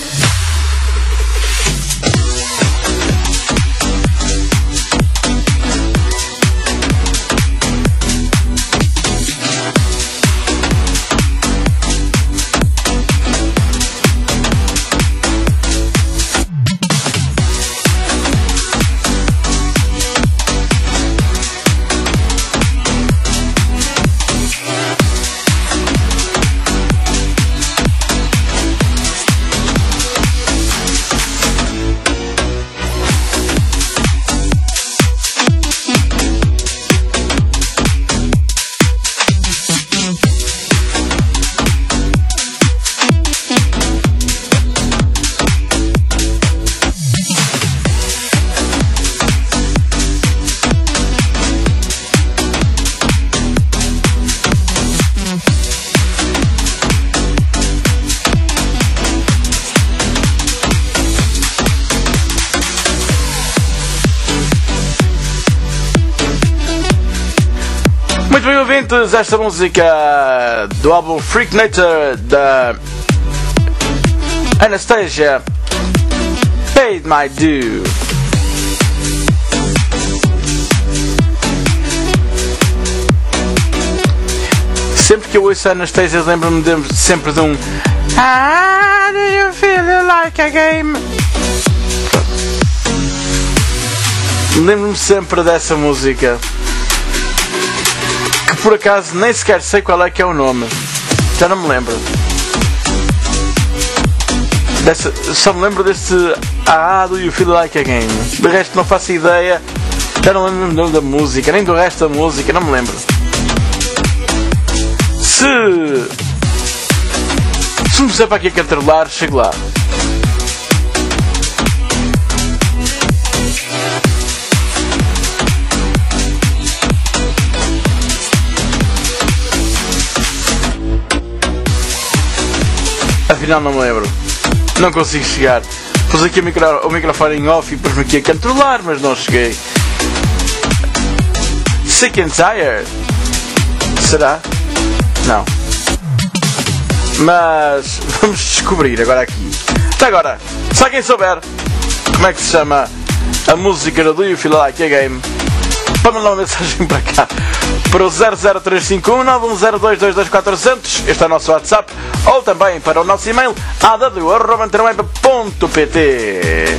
Muito bem, ouvintes, esta música do álbum Freak Nature da Anastasia, Paid My Due. Sempre que eu ouço a Anastasia lembro-me de, sempre de um Ah, do you feel like a game? Lembro-me sempre dessa música, que por acaso nem sequer sei qual é que é o nome, já não me lembro. Dessa, só me lembro desse Ah, do you feel like a game? De resto não faço ideia, já não lembro o nome da música, nem do resto da música, não me lembro. Se Se me puser para aqui a cantarolar, chego lá. Afinal não me lembro, não consigo chegar. Pus aqui o, micro, o microfone em off e pus-me aqui a cantarolar, mas não cheguei. Sick and Tired? Será? Não. Mas vamos descobrir agora aqui. Até agora, se alguém souber como é que se chama a música do You Feel Like a Game, para mandar uma mensagem para cá, para o zero zero três cinco um nove um zero dois dois dois quatro zero zero, este é o nosso WhatsApp, ou também para o nosso e-mail a w arroba antena web ponto p t.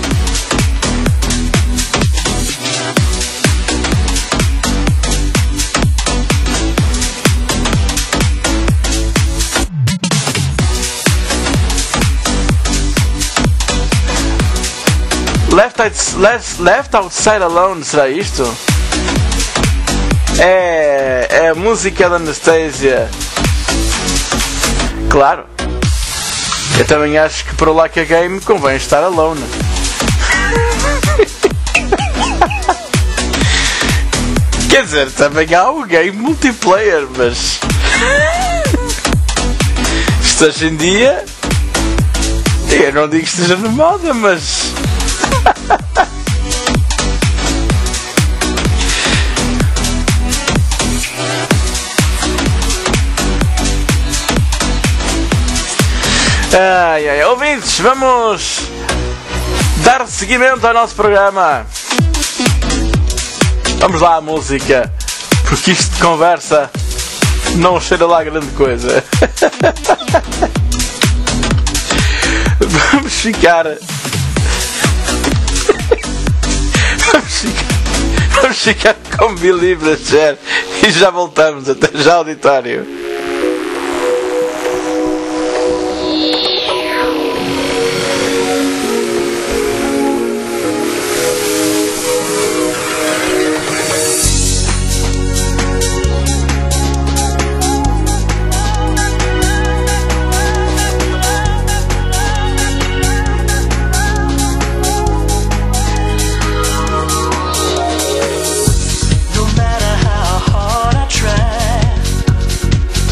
Left, left, left Outside Alone, será isto? É, é a música da Anastasia. Claro. Eu também acho que para o Like a Game convém estar alone. Quer dizer, também há o game multiplayer, mas isto hoje em dia, eu não digo que esteja na moda, mas ai, ai, ouvintes, vamos dar seguimento ao nosso programa. Vamos lá à música, porque isto de conversa não cheira lá grande coisa. Vamos ficar... Vamos ficar... Vamos ficar com Believe the Share e já voltamos. Até já, auditório. No matter how hard I try,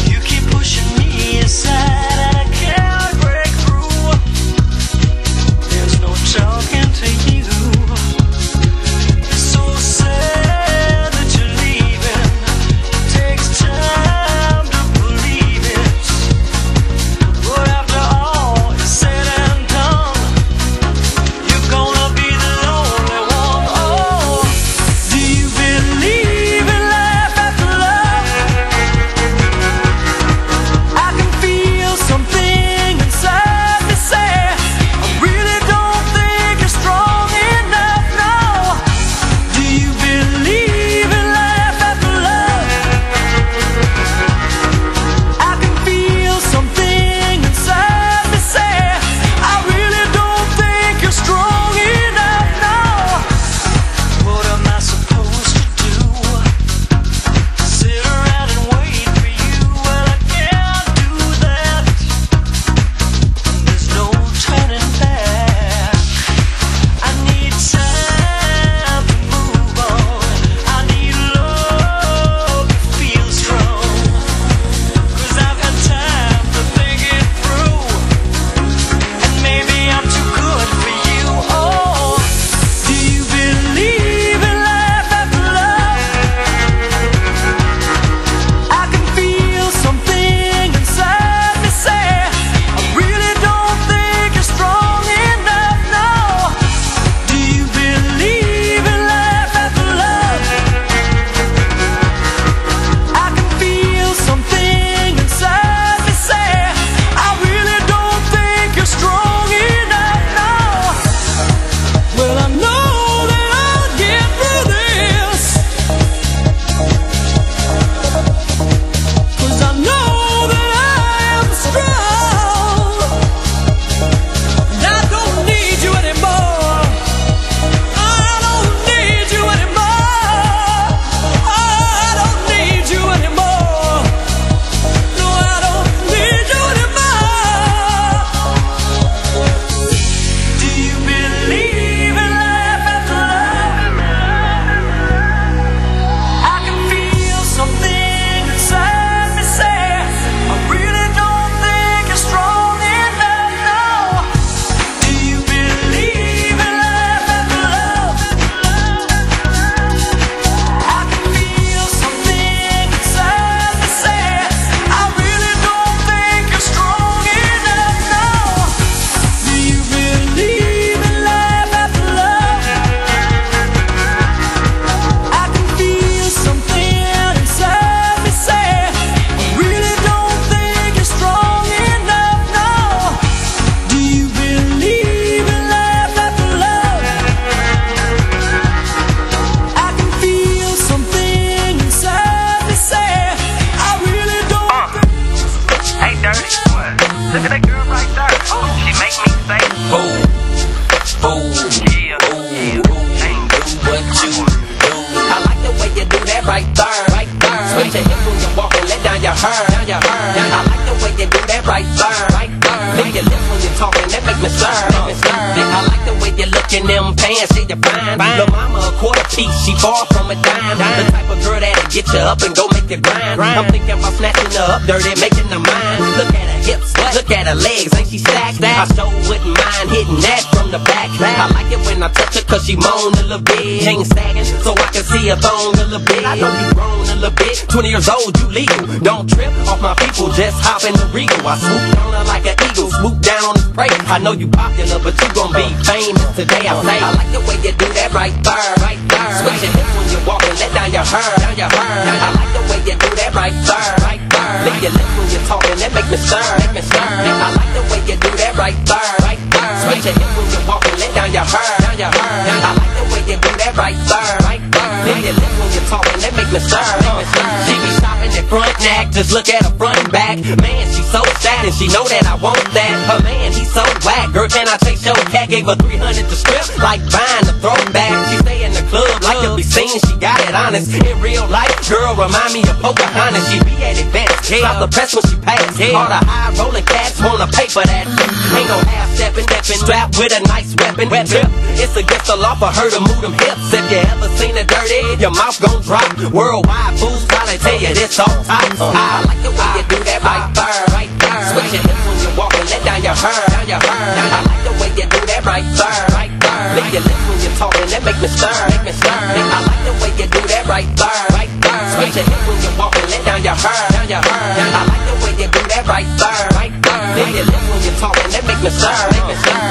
Switch your hips when you walk and let down your hair. Down your hair. I like the way you do that right there. Right there. Lick your lips when you're talking, that make me stir. Make me stir. I like the way you look in them pants, see you fine. Lil' mama a quarter piece, she far from a dime. The type of girl that'll get you up and go make you grind. I'm thinking about snatching her up dirty, making her mine. Look at her hips, look at her legs, ain't she stacked? I sure wouldn't mind hitting that from the back. I like it when I touch her cause she moan a little bit. Chain sagging so I can see her bone a little bit. I know you grown a little bit, twenty years old, you legal. Don't trip off my people, just hop in the Regal. I swoop down her like an eagle, swoop down on the prey. I know you popular, but you gon' be famous today. I say, I like the way you do that right there, right there. Switch your hips when you walk and let down your hair, down your hair. I like the way you do that right there, right there. Lick your lips when you're talking, that make me stir, make me stir. I like the way you do that right there, right there. Switch your hips when you walk and let down your hair, down your hair. I like the way you do that right there, right there. Lick your lips when you're talking, that make me stir, make me stir. She be shopping at front neck, just look at her front and back. Man, she so sad and she know that I want that. Her man, he so whack. Girl, can I take your cat? Gave her three hundred to strip, like buying the throwback. She stay in the club, like to be seen. She got it honest. In real life, girl, remind me of Pocahontas. She be at advantage. Stop the press when she pass. All the high rolling cats wanna pay for that. Ain't no half stepping, stepping. Strapped with a nice weapon. Weapon. It's against the law for her to move them hips. If you ever seen her dirty, your mouth gon' drop. Worldwide fools probably tell you this all top. I like the way you do that right there, right there. Switch your hips when you walk and let down your hair, down your hair. I like the way you do that right there, right there. Lick your lips when you're talking, that make me stir, make me stir. I like the way you do that right there, right there. Switch your hips when you walk and let down your hair, down your hair. I like the way you do that right there, right there. Lick your lips when you're talking, that make me stir, make me stir.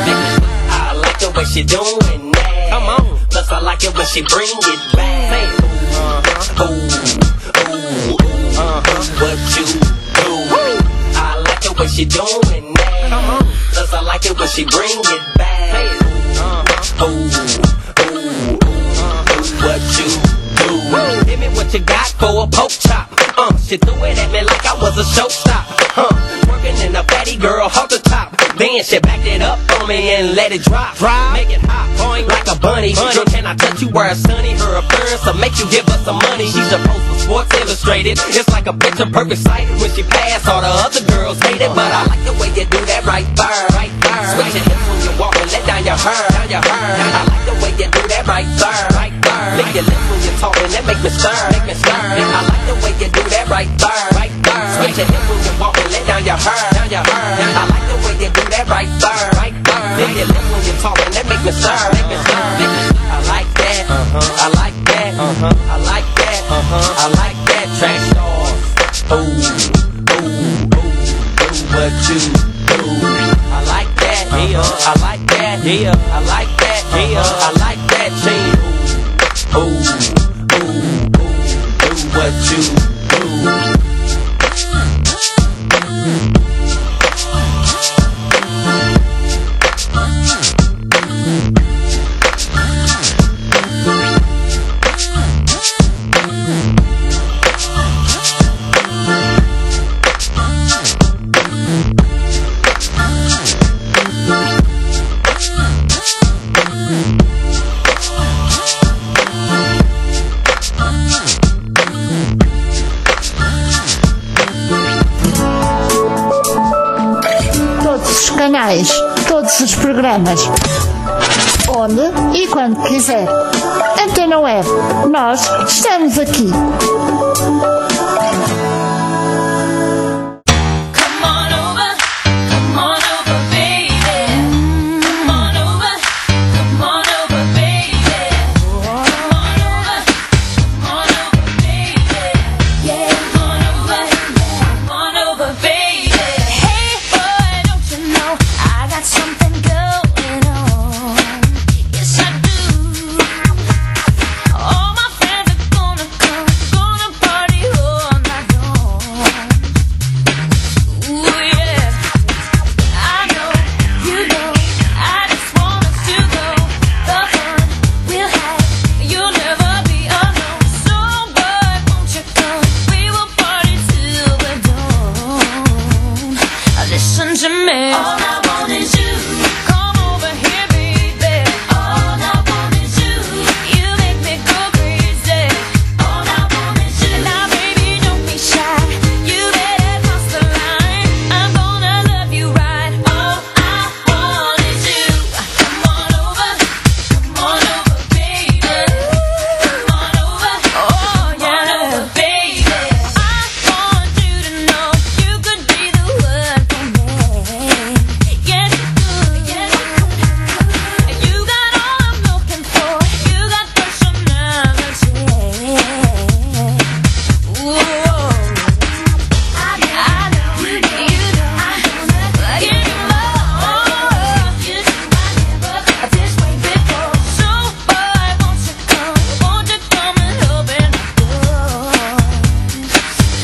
I like the way she doing that. Come on. Plus I like it when she bring it back. Say, ooh, ooh, ooh, uh-huh. What you do? I like the way she doing that. Come on. Plus I like it when she bring it back. Say, uh-huh. Ooh, ooh, uh-huh. What you do? Give me what you got for a poke chop. Uh, she threw it at me like I was a showstop. Huh, working in a fatty girl off the top. Then she backed it up on me and let it drop. drop. Make it hot, point like a bunny. bunny. Girl, can I touch you where it's sunny? Her appearance will make you give us some money. She's supposed to Sports Illustrated. It's like a picture perfect sight. When she pass, all the other girls hate it. But I like the way you do that right there, right there. Switch your hips when you walk and let down your hair, down your hair. I like the way you do that right there, right there. Lick your lips when you're talking, that make me stir, make me stir. I like the way you do that right there, right there. Switch your hips when you walk and let down your hair, down your hair. I like the way you do that right there, right there. Lick your lips when you're talking, that make me stir, make me stir. I like that, I like that, I like that, I like that trash dog. Ooh, ooh, ooh, ooh, what you do? I like that, yeah, I like that, yeah, I like that, yeah, I like that, yeah. Ooh, ooh, ooh, ooh, what you do? Canais, todos os programas, onde e quando quiser. Antena Web, nós estamos aqui. All my friends are gonna come, gonna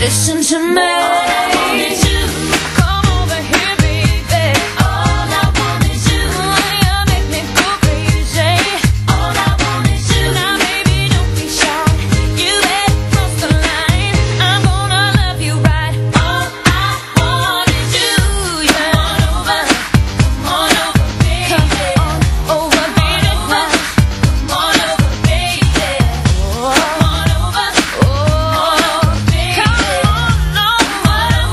Listen to me. All I want is you. Come over here, baby. All I want is you. You make me go crazy. All I want is you. Now, baby, don't be shy. You better cross the line. I'm gonna love you right. All I want is you. Yeah. Come on over. Come on over, baby. Come on over, baby. Come on over, baby. Come on over. Oh, baby. Come on over.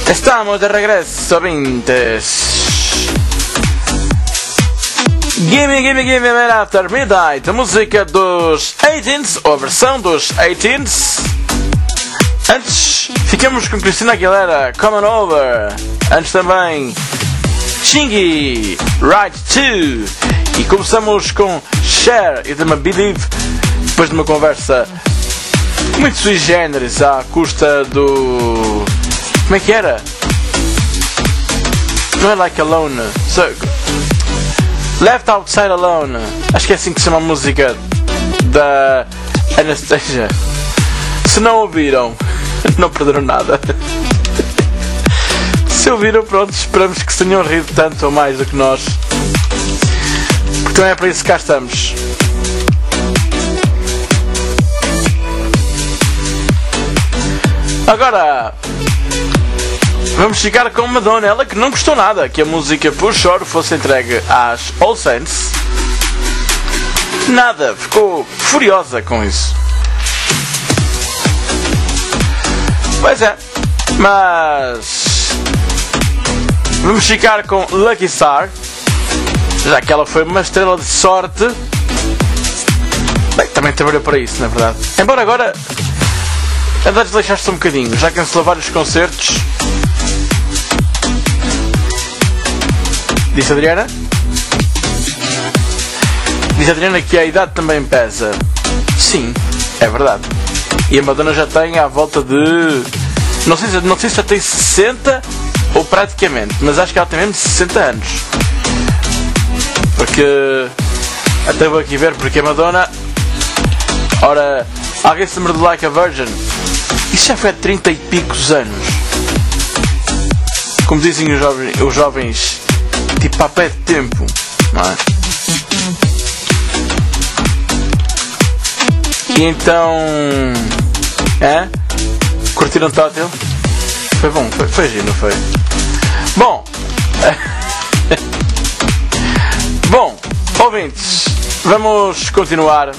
Estamos de regresso, ouvintes. Gimme, gimme, gimme Man After Midnight, a música dos eighteens, ou a versão dos eighteens. Antes, ficamos com Christina Aguilera, Come On Over. Antes também, Chingy, Right To. E começamos com Cher e The Believe, depois de uma conversa muito sui generis à custa do... Como é que era? Não é Like Alone. So, Left Outside Alone. Acho que é assim que se chama a música da Anastasia. Se não ouviram, não perderam nada. Se ouviram, pronto, esperamos que se tenham rido tanto ou mais do que nós. Porque também é para isso que cá estamos. Agora vamos ficar com Madonna, ela que não gostou nada que a música Por Choro fosse entregue às All Saints. Nada, ficou furiosa com isso. Pois é, mas vamos ficar com Lucky Star, já que ela foi uma estrela de sorte. Bem, também trabalhou para isso, na verdade. Embora agora anda a desleixar-se um bocadinho, já cancelou vários concertos. Disse a Adriana? Disse a Adriana que a idade também pesa. Sim, é verdade. E a Madonna já tem à volta de... Não sei, se, não sei se já tem sessenta ou praticamente, mas acho que ela tem mesmo sessenta anos. Porque... Até vou aqui ver, porque a Madonna... Ora, alguém se lembra de Like a Virgin? Isso já foi há trinta e picos anos. Como dizem os jovens, os jovens tipo há pé de tempo, não é? E então... É? Curtiram Tótil? Foi bom, foi, foi giro, não foi? Bom... Bom, ouvintes, vamos continuar.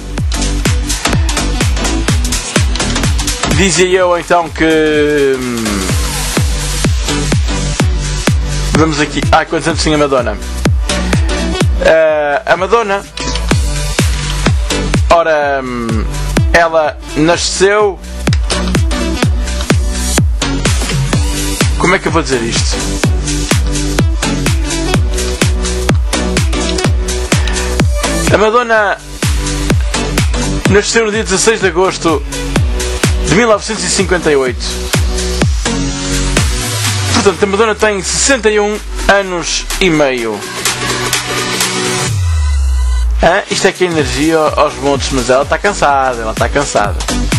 Dizia eu então que... Vamos aqui... Ah, quantos anos tinha a Madonna? Uh, a Madonna... Ora... Ela nasceu... Como é que eu vou dizer isto? A Madonna... Nasceu no dia dezasseis de agosto de mil novecentos e cinquenta e oito. Portanto, a Madonna tem sessenta e um anos e meio. Hã? Isto é que é energia aos montes, mas ela está cansada, ela está cansada.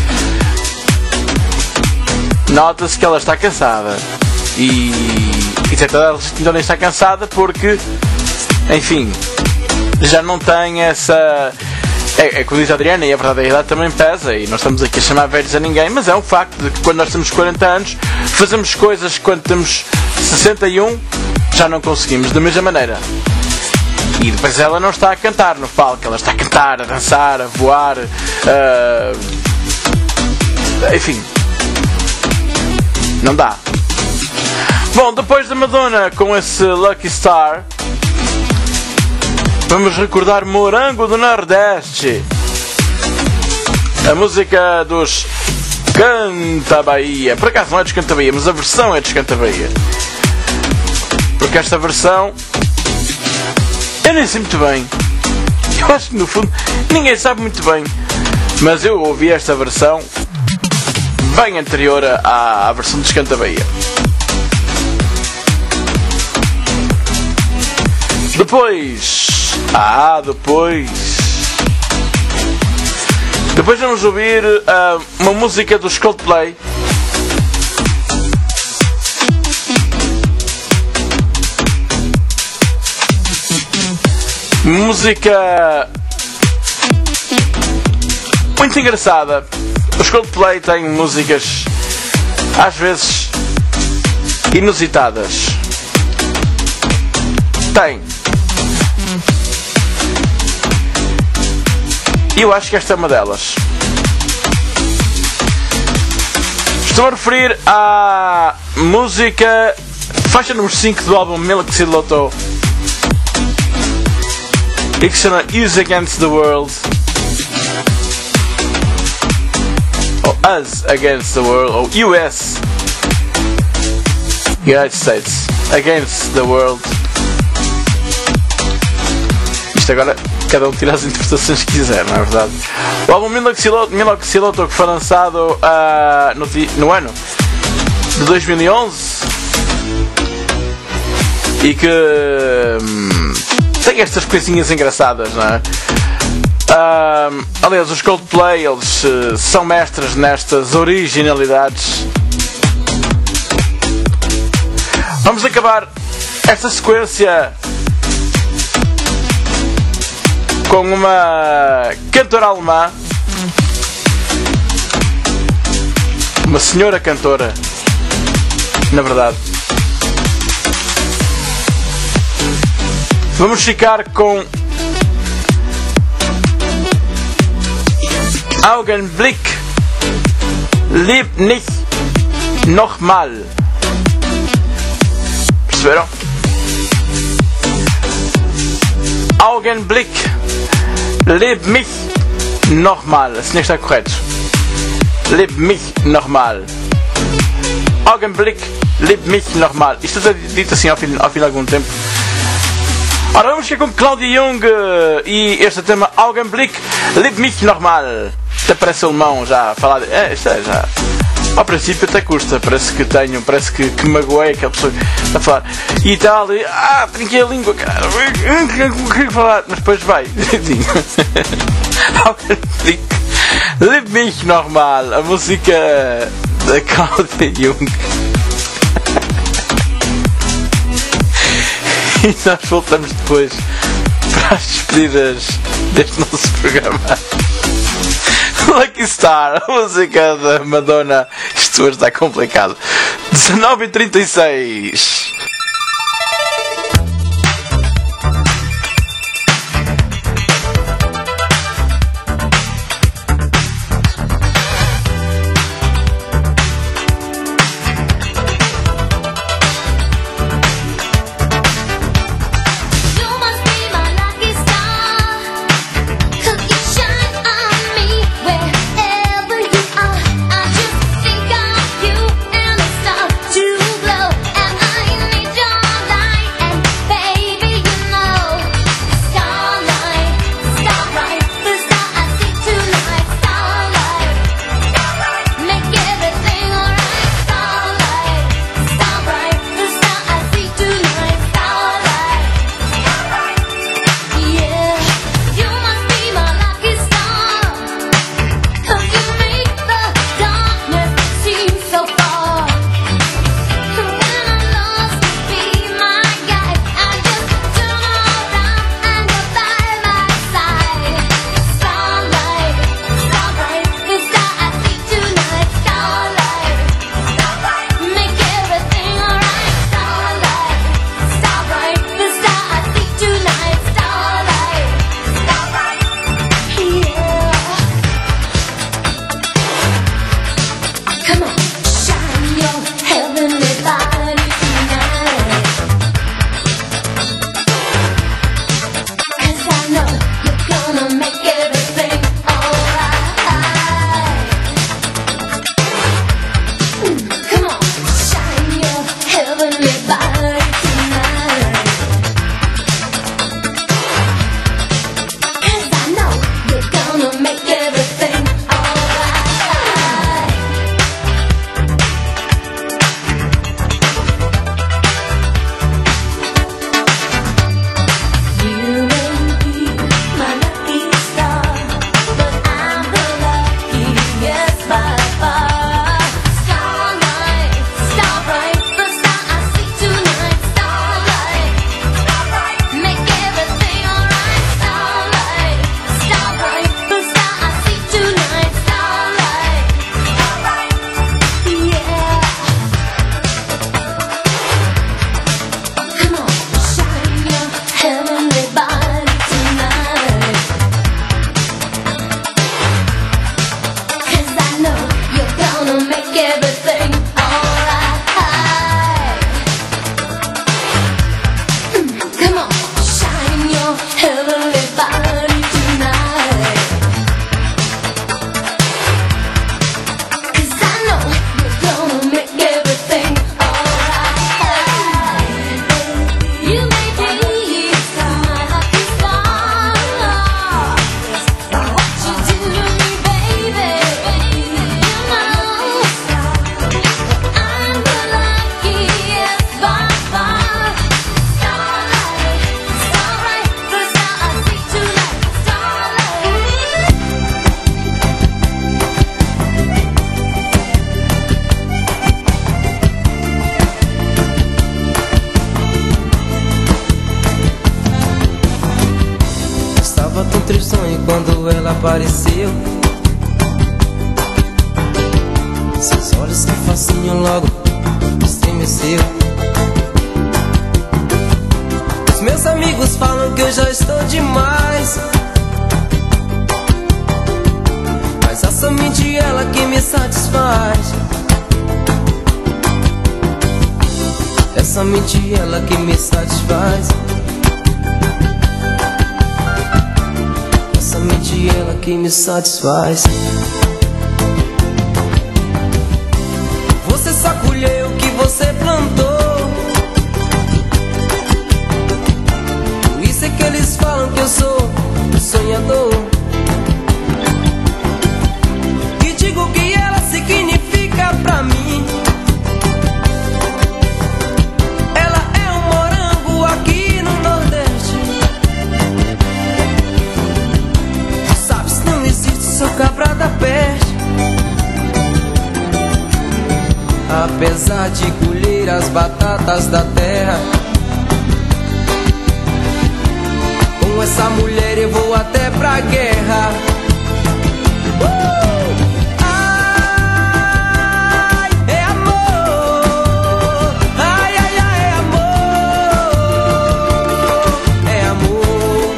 Nota-se que ela está cansada. E isso é toda legítima estar cansada porque, enfim, já não tem essa... É, é como diz a Adriana, e a verdade, a idade também pesa, e nós estamos aqui a chamar velhos a ninguém, mas é um facto de que quando nós temos quarenta anos, fazemos coisas que quando temos sessenta e um já não conseguimos, da mesma maneira. E depois ela não está a cantar no palco, ela está a cantar, a dançar, a voar, uh... enfim, não dá. Bom, depois da Madonna com esse Lucky Star, vamos recordar Morango do Nordeste, a música dos Canta Bahia. Por acaso não é dos Canta Bahia, mas a versão é dos Canta Bahia, porque esta versão eu nem sei muito bem. Eu acho que no fundo ninguém sabe muito bem, mas eu ouvi esta versão bem anterior à, à versão dos Canta Bahia. Depois Ah, depois Depois vamos ouvir uh, uma música dos Coldplay. Música muito engraçada. Os Coldplay têm músicas às vezes inusitadas. Tem. E eu acho que esta é uma delas. Estou a referir à música, faixa número cinco do álbum Milk Lotto, e que se chama Us Against the World, ou Us Against the World, ou U S United States Against the World. Isto agora cada um tira as interpretações que quiser, não é verdade? O álbum Milk Lotto, que foi lançado uh, no, no ano de dois mil e onze e que hum, tem estas coisinhas engraçadas, não é? Uh, aliás, os Coldplay, eles uh, são mestres nestas originalidades. Vamos acabar esta sequência com uma cantora alemã, uma senhora cantora, na verdade. Vamos ficar com Augenblick, lieb nicht nochmal. Perceberam? Augenblick, lieb mich nochmal. Assim está correto. Lieb mich nochmal. Augenblick, lieb mich nochmal. Isto é dito assim ao fim, ao fim de algum tempo. Ora, vamos ficar com Claudia Jung e este tema Augenblick, lieb mich nochmal. Até parece alemão já a falar. De, é, isto é já. Ao princípio até custa, parece que tenho, parece que, que magoei aquela pessoa a falar e tal, e ah, trinquei a língua, cara, não queria falar, mas depois vai, direitinho. Augenblick, lieb mich nochmal, a música da Claudia Jung. E nós voltamos depois para as despedidas deste nosso programa. Lucky Star, a música da Madonna. Isto hoje está complicado. dezenove e trinta e seis. I need you. quando ela apareceu. Seus olhos que fascinam logo estremeceu. Os meus amigos falam que eu já estou demais, mas é somente ela que me satisfaz. É somente ela que me satisfaz. É somente ela que me satisfaz. Você só colheu o que você plantou. Por isso é que eles falam que eu sou um sonhador. E digo que ela significa pra mim. Ela é um morango aqui no Nordeste. Tu sabes, não existe, sou cabra da peste. Apesar de colher as batatas da terra, com essa mulher eu vou até pra guerra. uh! Ai, é amor. Ai, ai, ai, é amor. É amor.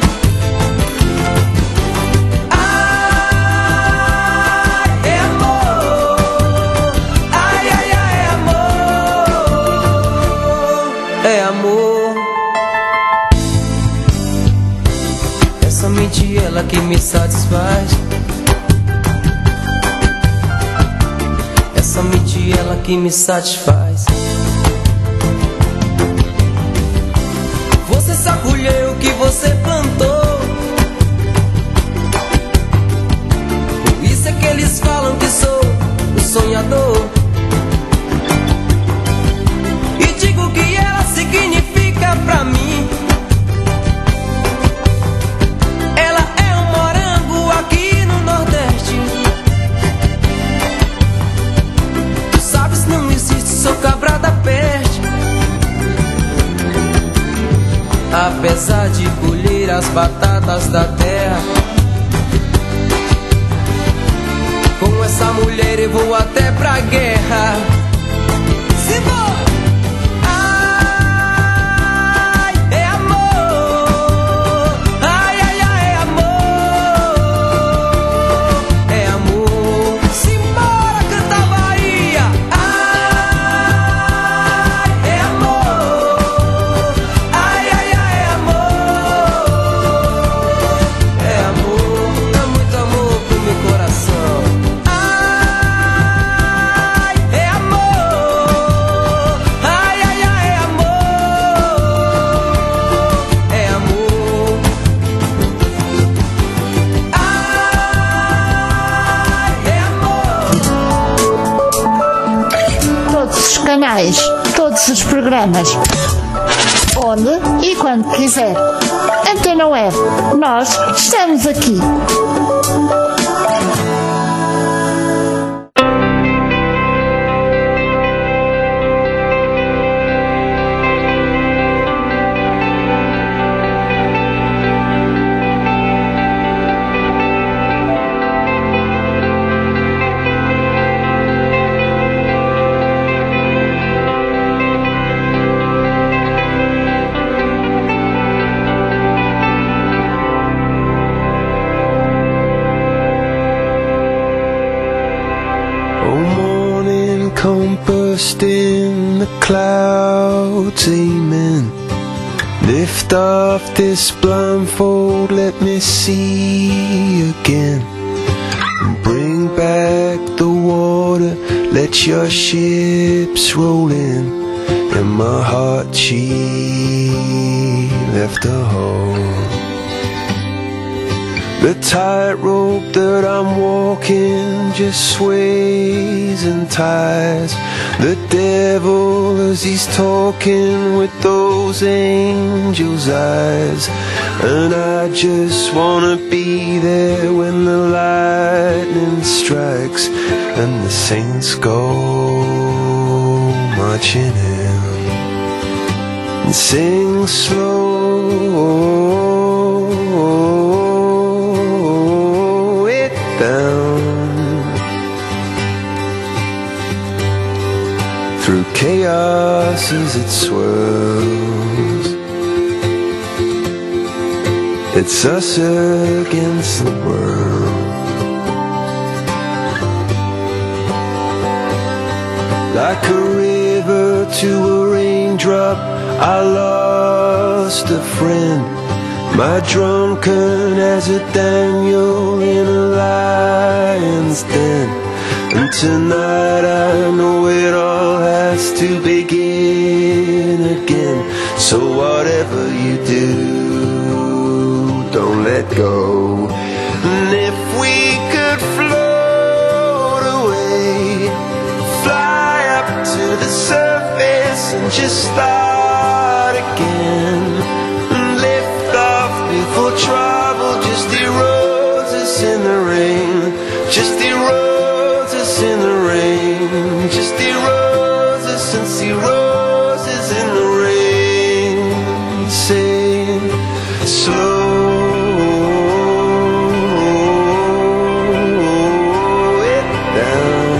Ai, é amor. Ai, ai, ai, é amor. É amor. É somente ela que me satisfaz. É somente ela que me satisfaz. Você só colheu o que você plantou. Por isso é que eles falam que sou um sonhador. E digo que ela significa pra mim. Ela é um morango aqui no Nordeste. Tu sabes, não existe, sou cabra da peste. Apesar de colher as batatas da terra, com essa mulher eu vou até pra guerra. Se vou. Ai, é amor. Ai, ai, ai, é amor. É amor. Simbora cantar Bahia. Ai, é amor. Ai, ai, ai, é amor. É amor. É muito amor pro meu coração. Ai, é amor. Ai, ai, ai, é amor. É amor. Ai, é amor. Todos os canais, todos os programas, onde e quando quiser. Antena Web, nós estamos aqui. Oh, morning come bursting the clouds, amen. Lift off this blindfold, let me see again. Bring back the water, let your ships roll in. In my heart she left a hole. The tightrope that I'm walking just sways and ties. The devil as he's talking with those angels' eyes. And I just wanna be there when the lightning strikes and the saints go marching in. And sing slow, chaos as it swirls. It's us against the world. Like a river to a raindrop, I lost a friend. My drunken as a Daniel in a lion's den. And tonight I know it all has to begin again. So whatever you do, don't let go. And if we could float away, fly up to the surface and just start again. Lift off before trouble just erodes us in the rain. Just erodes us in the rain. Just erodes us and see roses in the rain. Say slow it down.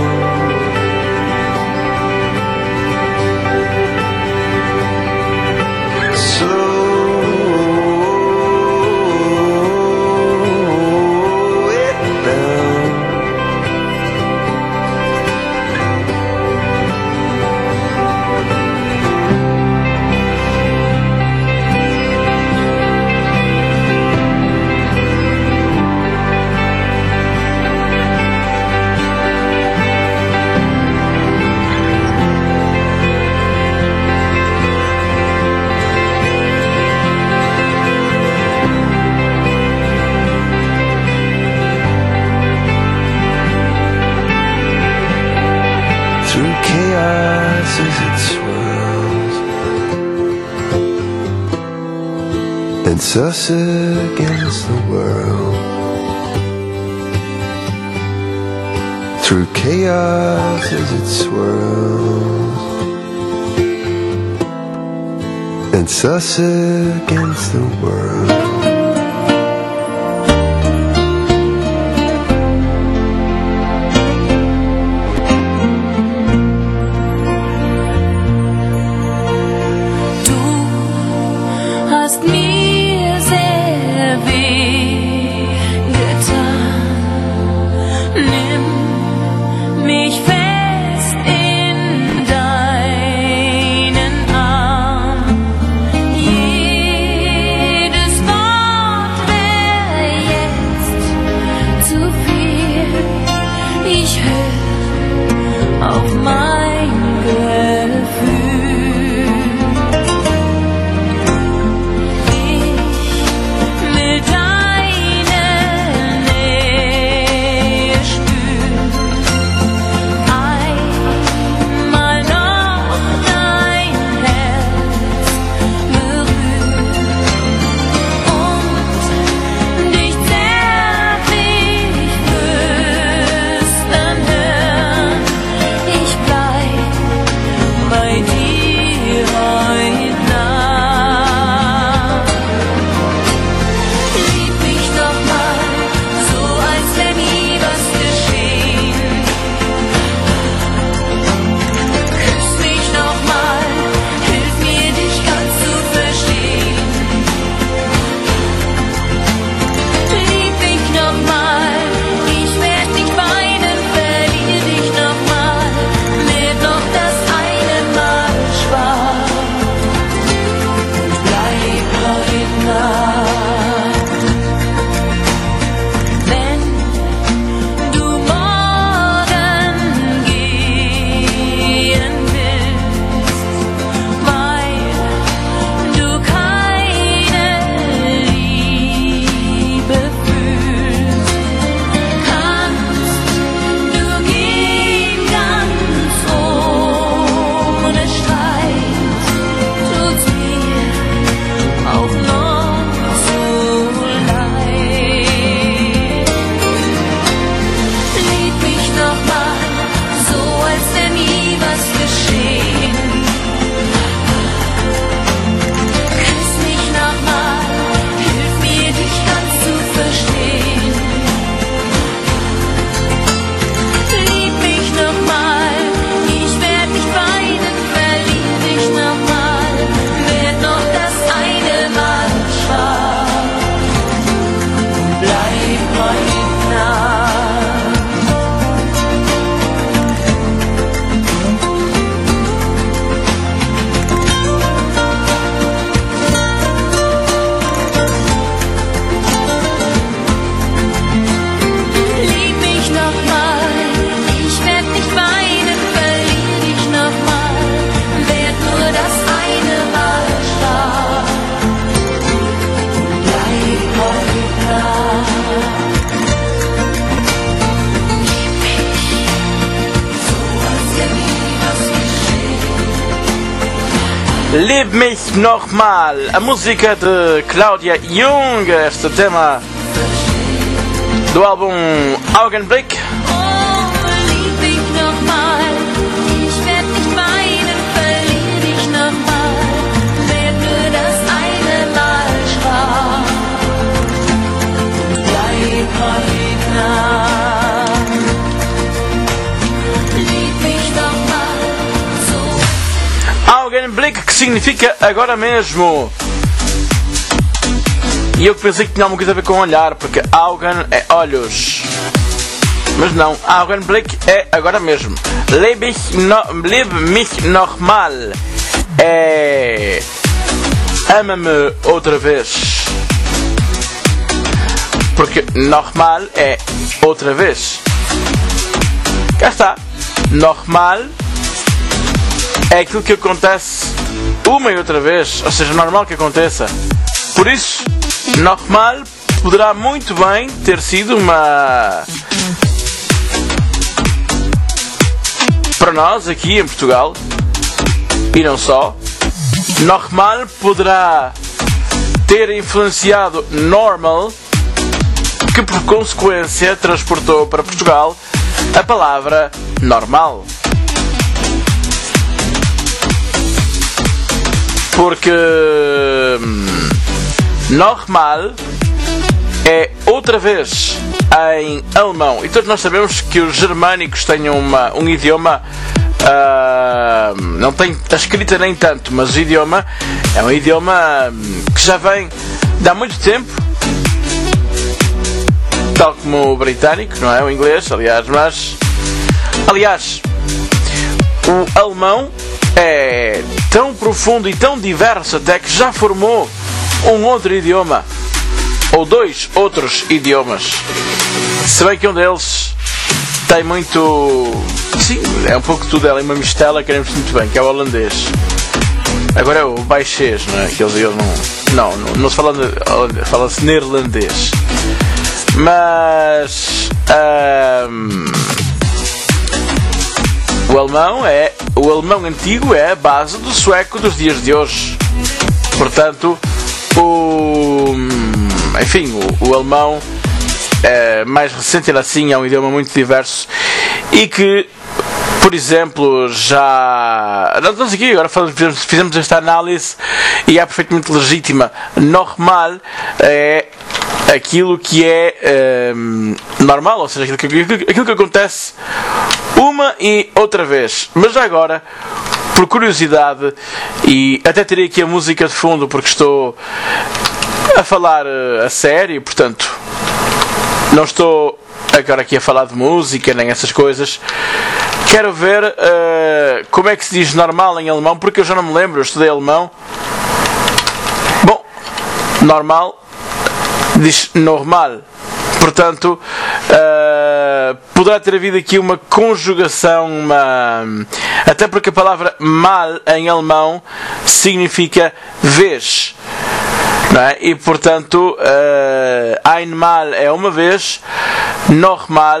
Through chaos as it swirls, it's us against the world. Through chaos as it swirls, it's us against the world. Hast mir sehr weh getan. Nimm mich fest in deinen Arm. Jedes Wort Lieb mich nochmal, a música de Claudia Jung, este tema do álbum Augenblick. Lieb mich nochmal, ich werd nicht weinen, verlier dich nochmal, wenn nur das eine Mal sprach. Bleib heute nah, lieb mich nochmal so. Augenblick, que significa agora mesmo. E eu pensei que tinha alguma coisa a ver com olhar, porque Augen é olhos. Mas não, Augenblick é agora mesmo. Lieb mich, no, lieb mich nochmal é ama-me outra vez. Porque nochmal é outra vez. Cá está. Nochmal é aquilo que acontece uma e outra vez, ou seja, normal que aconteça. Por isso, nochmal poderá muito bem ter sido uma... Para nós aqui em Portugal, e não só, nochmal poderá ter influenciado normal, que por consequência transportou para Portugal a palavra normal. Porque nochmal é outra vez em alemão. E todos nós sabemos que os germânicos têm uma, um idioma, uh, não tem a escrita nem tanto, mas o idioma é um idioma que já vem de há muito tempo, tal como o britânico, não é? O inglês, aliás, mas aliás, o alemão é tão profundo e tão diverso até que já formou um outro idioma, ou dois outros idiomas. Se bem que um deles tem muito... Sim, é um pouco tudo, ela é uma mistela, queremos muito bem, que é o holandês. Agora é o baixês, não é? Que eles, eles não, não, não, não se fala, fala-se neerlandês. Mas... Um, o alemão é... O alemão antigo é a base do sueco dos dias de hoje. Portanto, o... Enfim, o, o alemão é mais recente, ele assim é um idioma muito diverso e que, por exemplo, já... Nós estamos aqui, agora fizemos, fizemos esta análise e é perfeitamente legítima. Normal é aquilo que é um, normal, ou seja, aquilo que, aquilo, aquilo que acontece uma e outra vez. Mas já agora, por curiosidade, e até terei aqui a música de fundo porque estou a falar uh, a sério, portanto não estou agora aqui a falar de música nem essas coisas. Quero ver uh, como é que se diz normal em alemão, porque eu já não me lembro, eu estudei alemão. Bom, normal diz normal. Portanto, uh, poderá ter havido aqui uma conjugação, uma... até porque a palavra mal em alemão significa vez, não é? E portanto, uh, einmal é uma vez, normal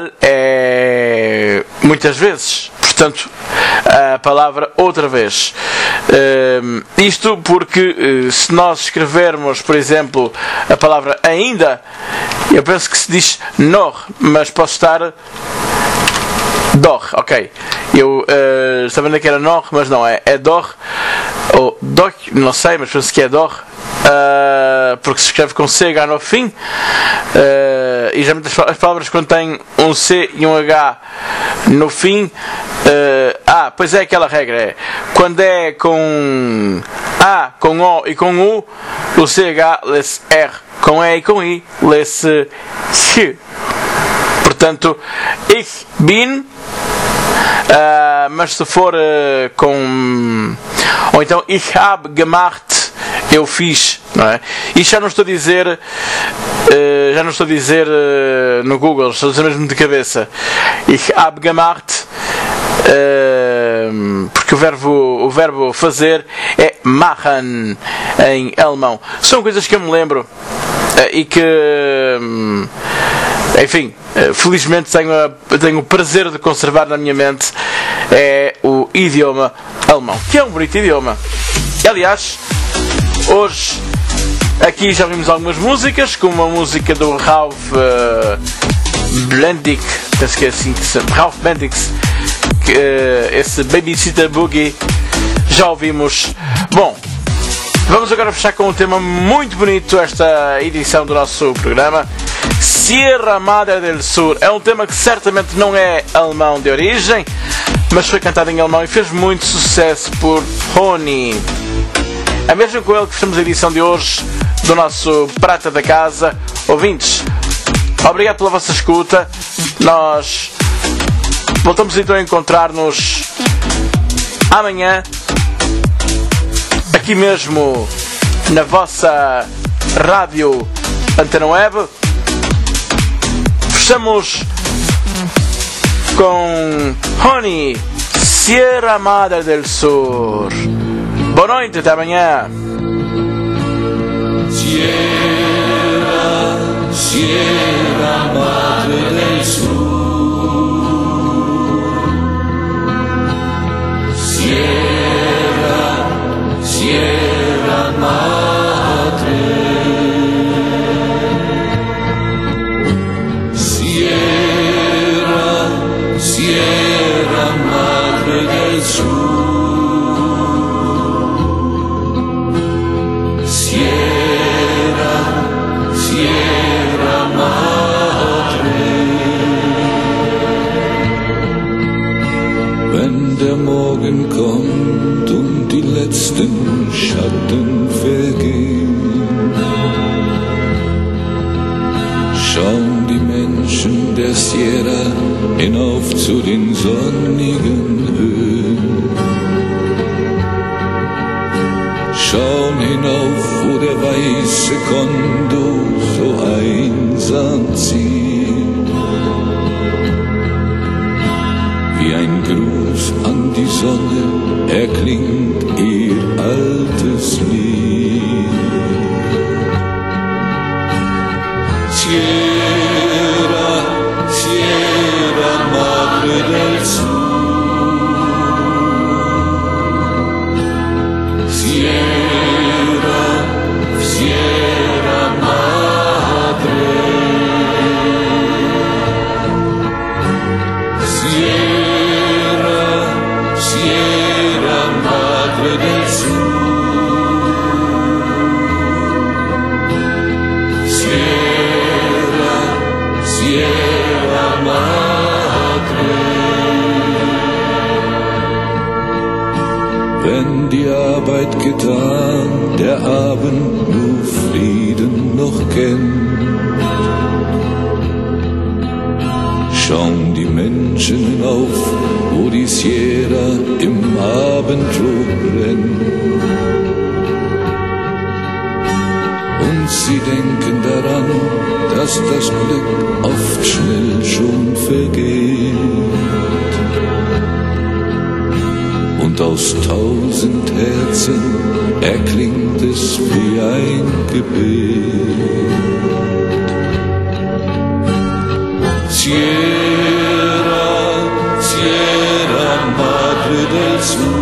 é muitas vezes. Portanto, a palavra outra vez. Uh, isto porque uh, se nós escrevermos, por exemplo, a palavra ainda, eu penso que se diz nor, mas posso estar dor, ok. Eu uh, estava vendo que era nor, mas não, é, é dor, ou doc, não sei, mas penso que é dor. Uh, porque se escreve com C H no fim, uh, e geralmente as palavras quando têm um C e um H no fim, uh, ah, pois é aquela regra, é quando é com A, com O e com U, o C H lê-se R, com E e com I lê-se S. Portanto, ich bin, uh, mas se for uh, com, ou então ich hab gemacht, eu fiz, não é? Isto já não estou a dizer, uh, já não estou a dizer uh, no Google, estou a dizer mesmo de cabeça. Ich hab gemacht, uh, porque o verbo, o verbo fazer é machen em alemão. São coisas que eu me lembro uh, e que, um, enfim, uh, felizmente tenho, a, tenho o prazer de conservar na minha mente, é o idioma alemão, que é um bonito idioma. E, aliás, hoje aqui já vimos algumas músicas, como a música do Ralph uh, Blendick, penso que é assim que se chama, Ralph Bendix, que, uh, esse Babysitter Boogie, já ouvimos. Bom, vamos agora fechar com um tema muito bonito, esta edição do nosso programa, Sierra Madre del Sur. É um tema que certamente não é alemão de origem, mas foi cantado em alemão e fez muito sucesso por Rony. É mesmo com ele que fechamos a edição de hoje do nosso Prata da Casa. Ouvintes, obrigado pela vossa escuta. Nós voltamos então a encontrar-nos amanhã, aqui mesmo na vossa rádio Antena Web. Fechamos com Honey, Sierra Madre del Sur. Boa noite, até amanhã. Sierra, Sierra Madre del Sur. Sierra, Sierra Madre. Sierra, Sierra Madre del Sur. Wenn der Morgen kommt und die letzten Schatten vergehen, schauen die Menschen der Sierra hinauf zu den sonnigen Höhen. Schauen hinauf, wo der weiße Kondor so einsam zieht. Wie ein Gruß an die Sonne erklingt ihr altes Lied. Sierra, Sierra Madre del Sur. Sierra, Sierra Madre. Sierra, Sierra Madre del Sur. Sierra, Sierra Madre. Wenn die Arbeit getan, der Abend nur Frieden noch kennt, schauen die Menschen hinauf, wo die Sierra im Abendrot brennt. Und sie denken daran, dass das Glück oft schnell schon vergeht. Und aus tausend Herzen erklingt es wie ein Gebet. Sierra, Sierra Madre del Sur.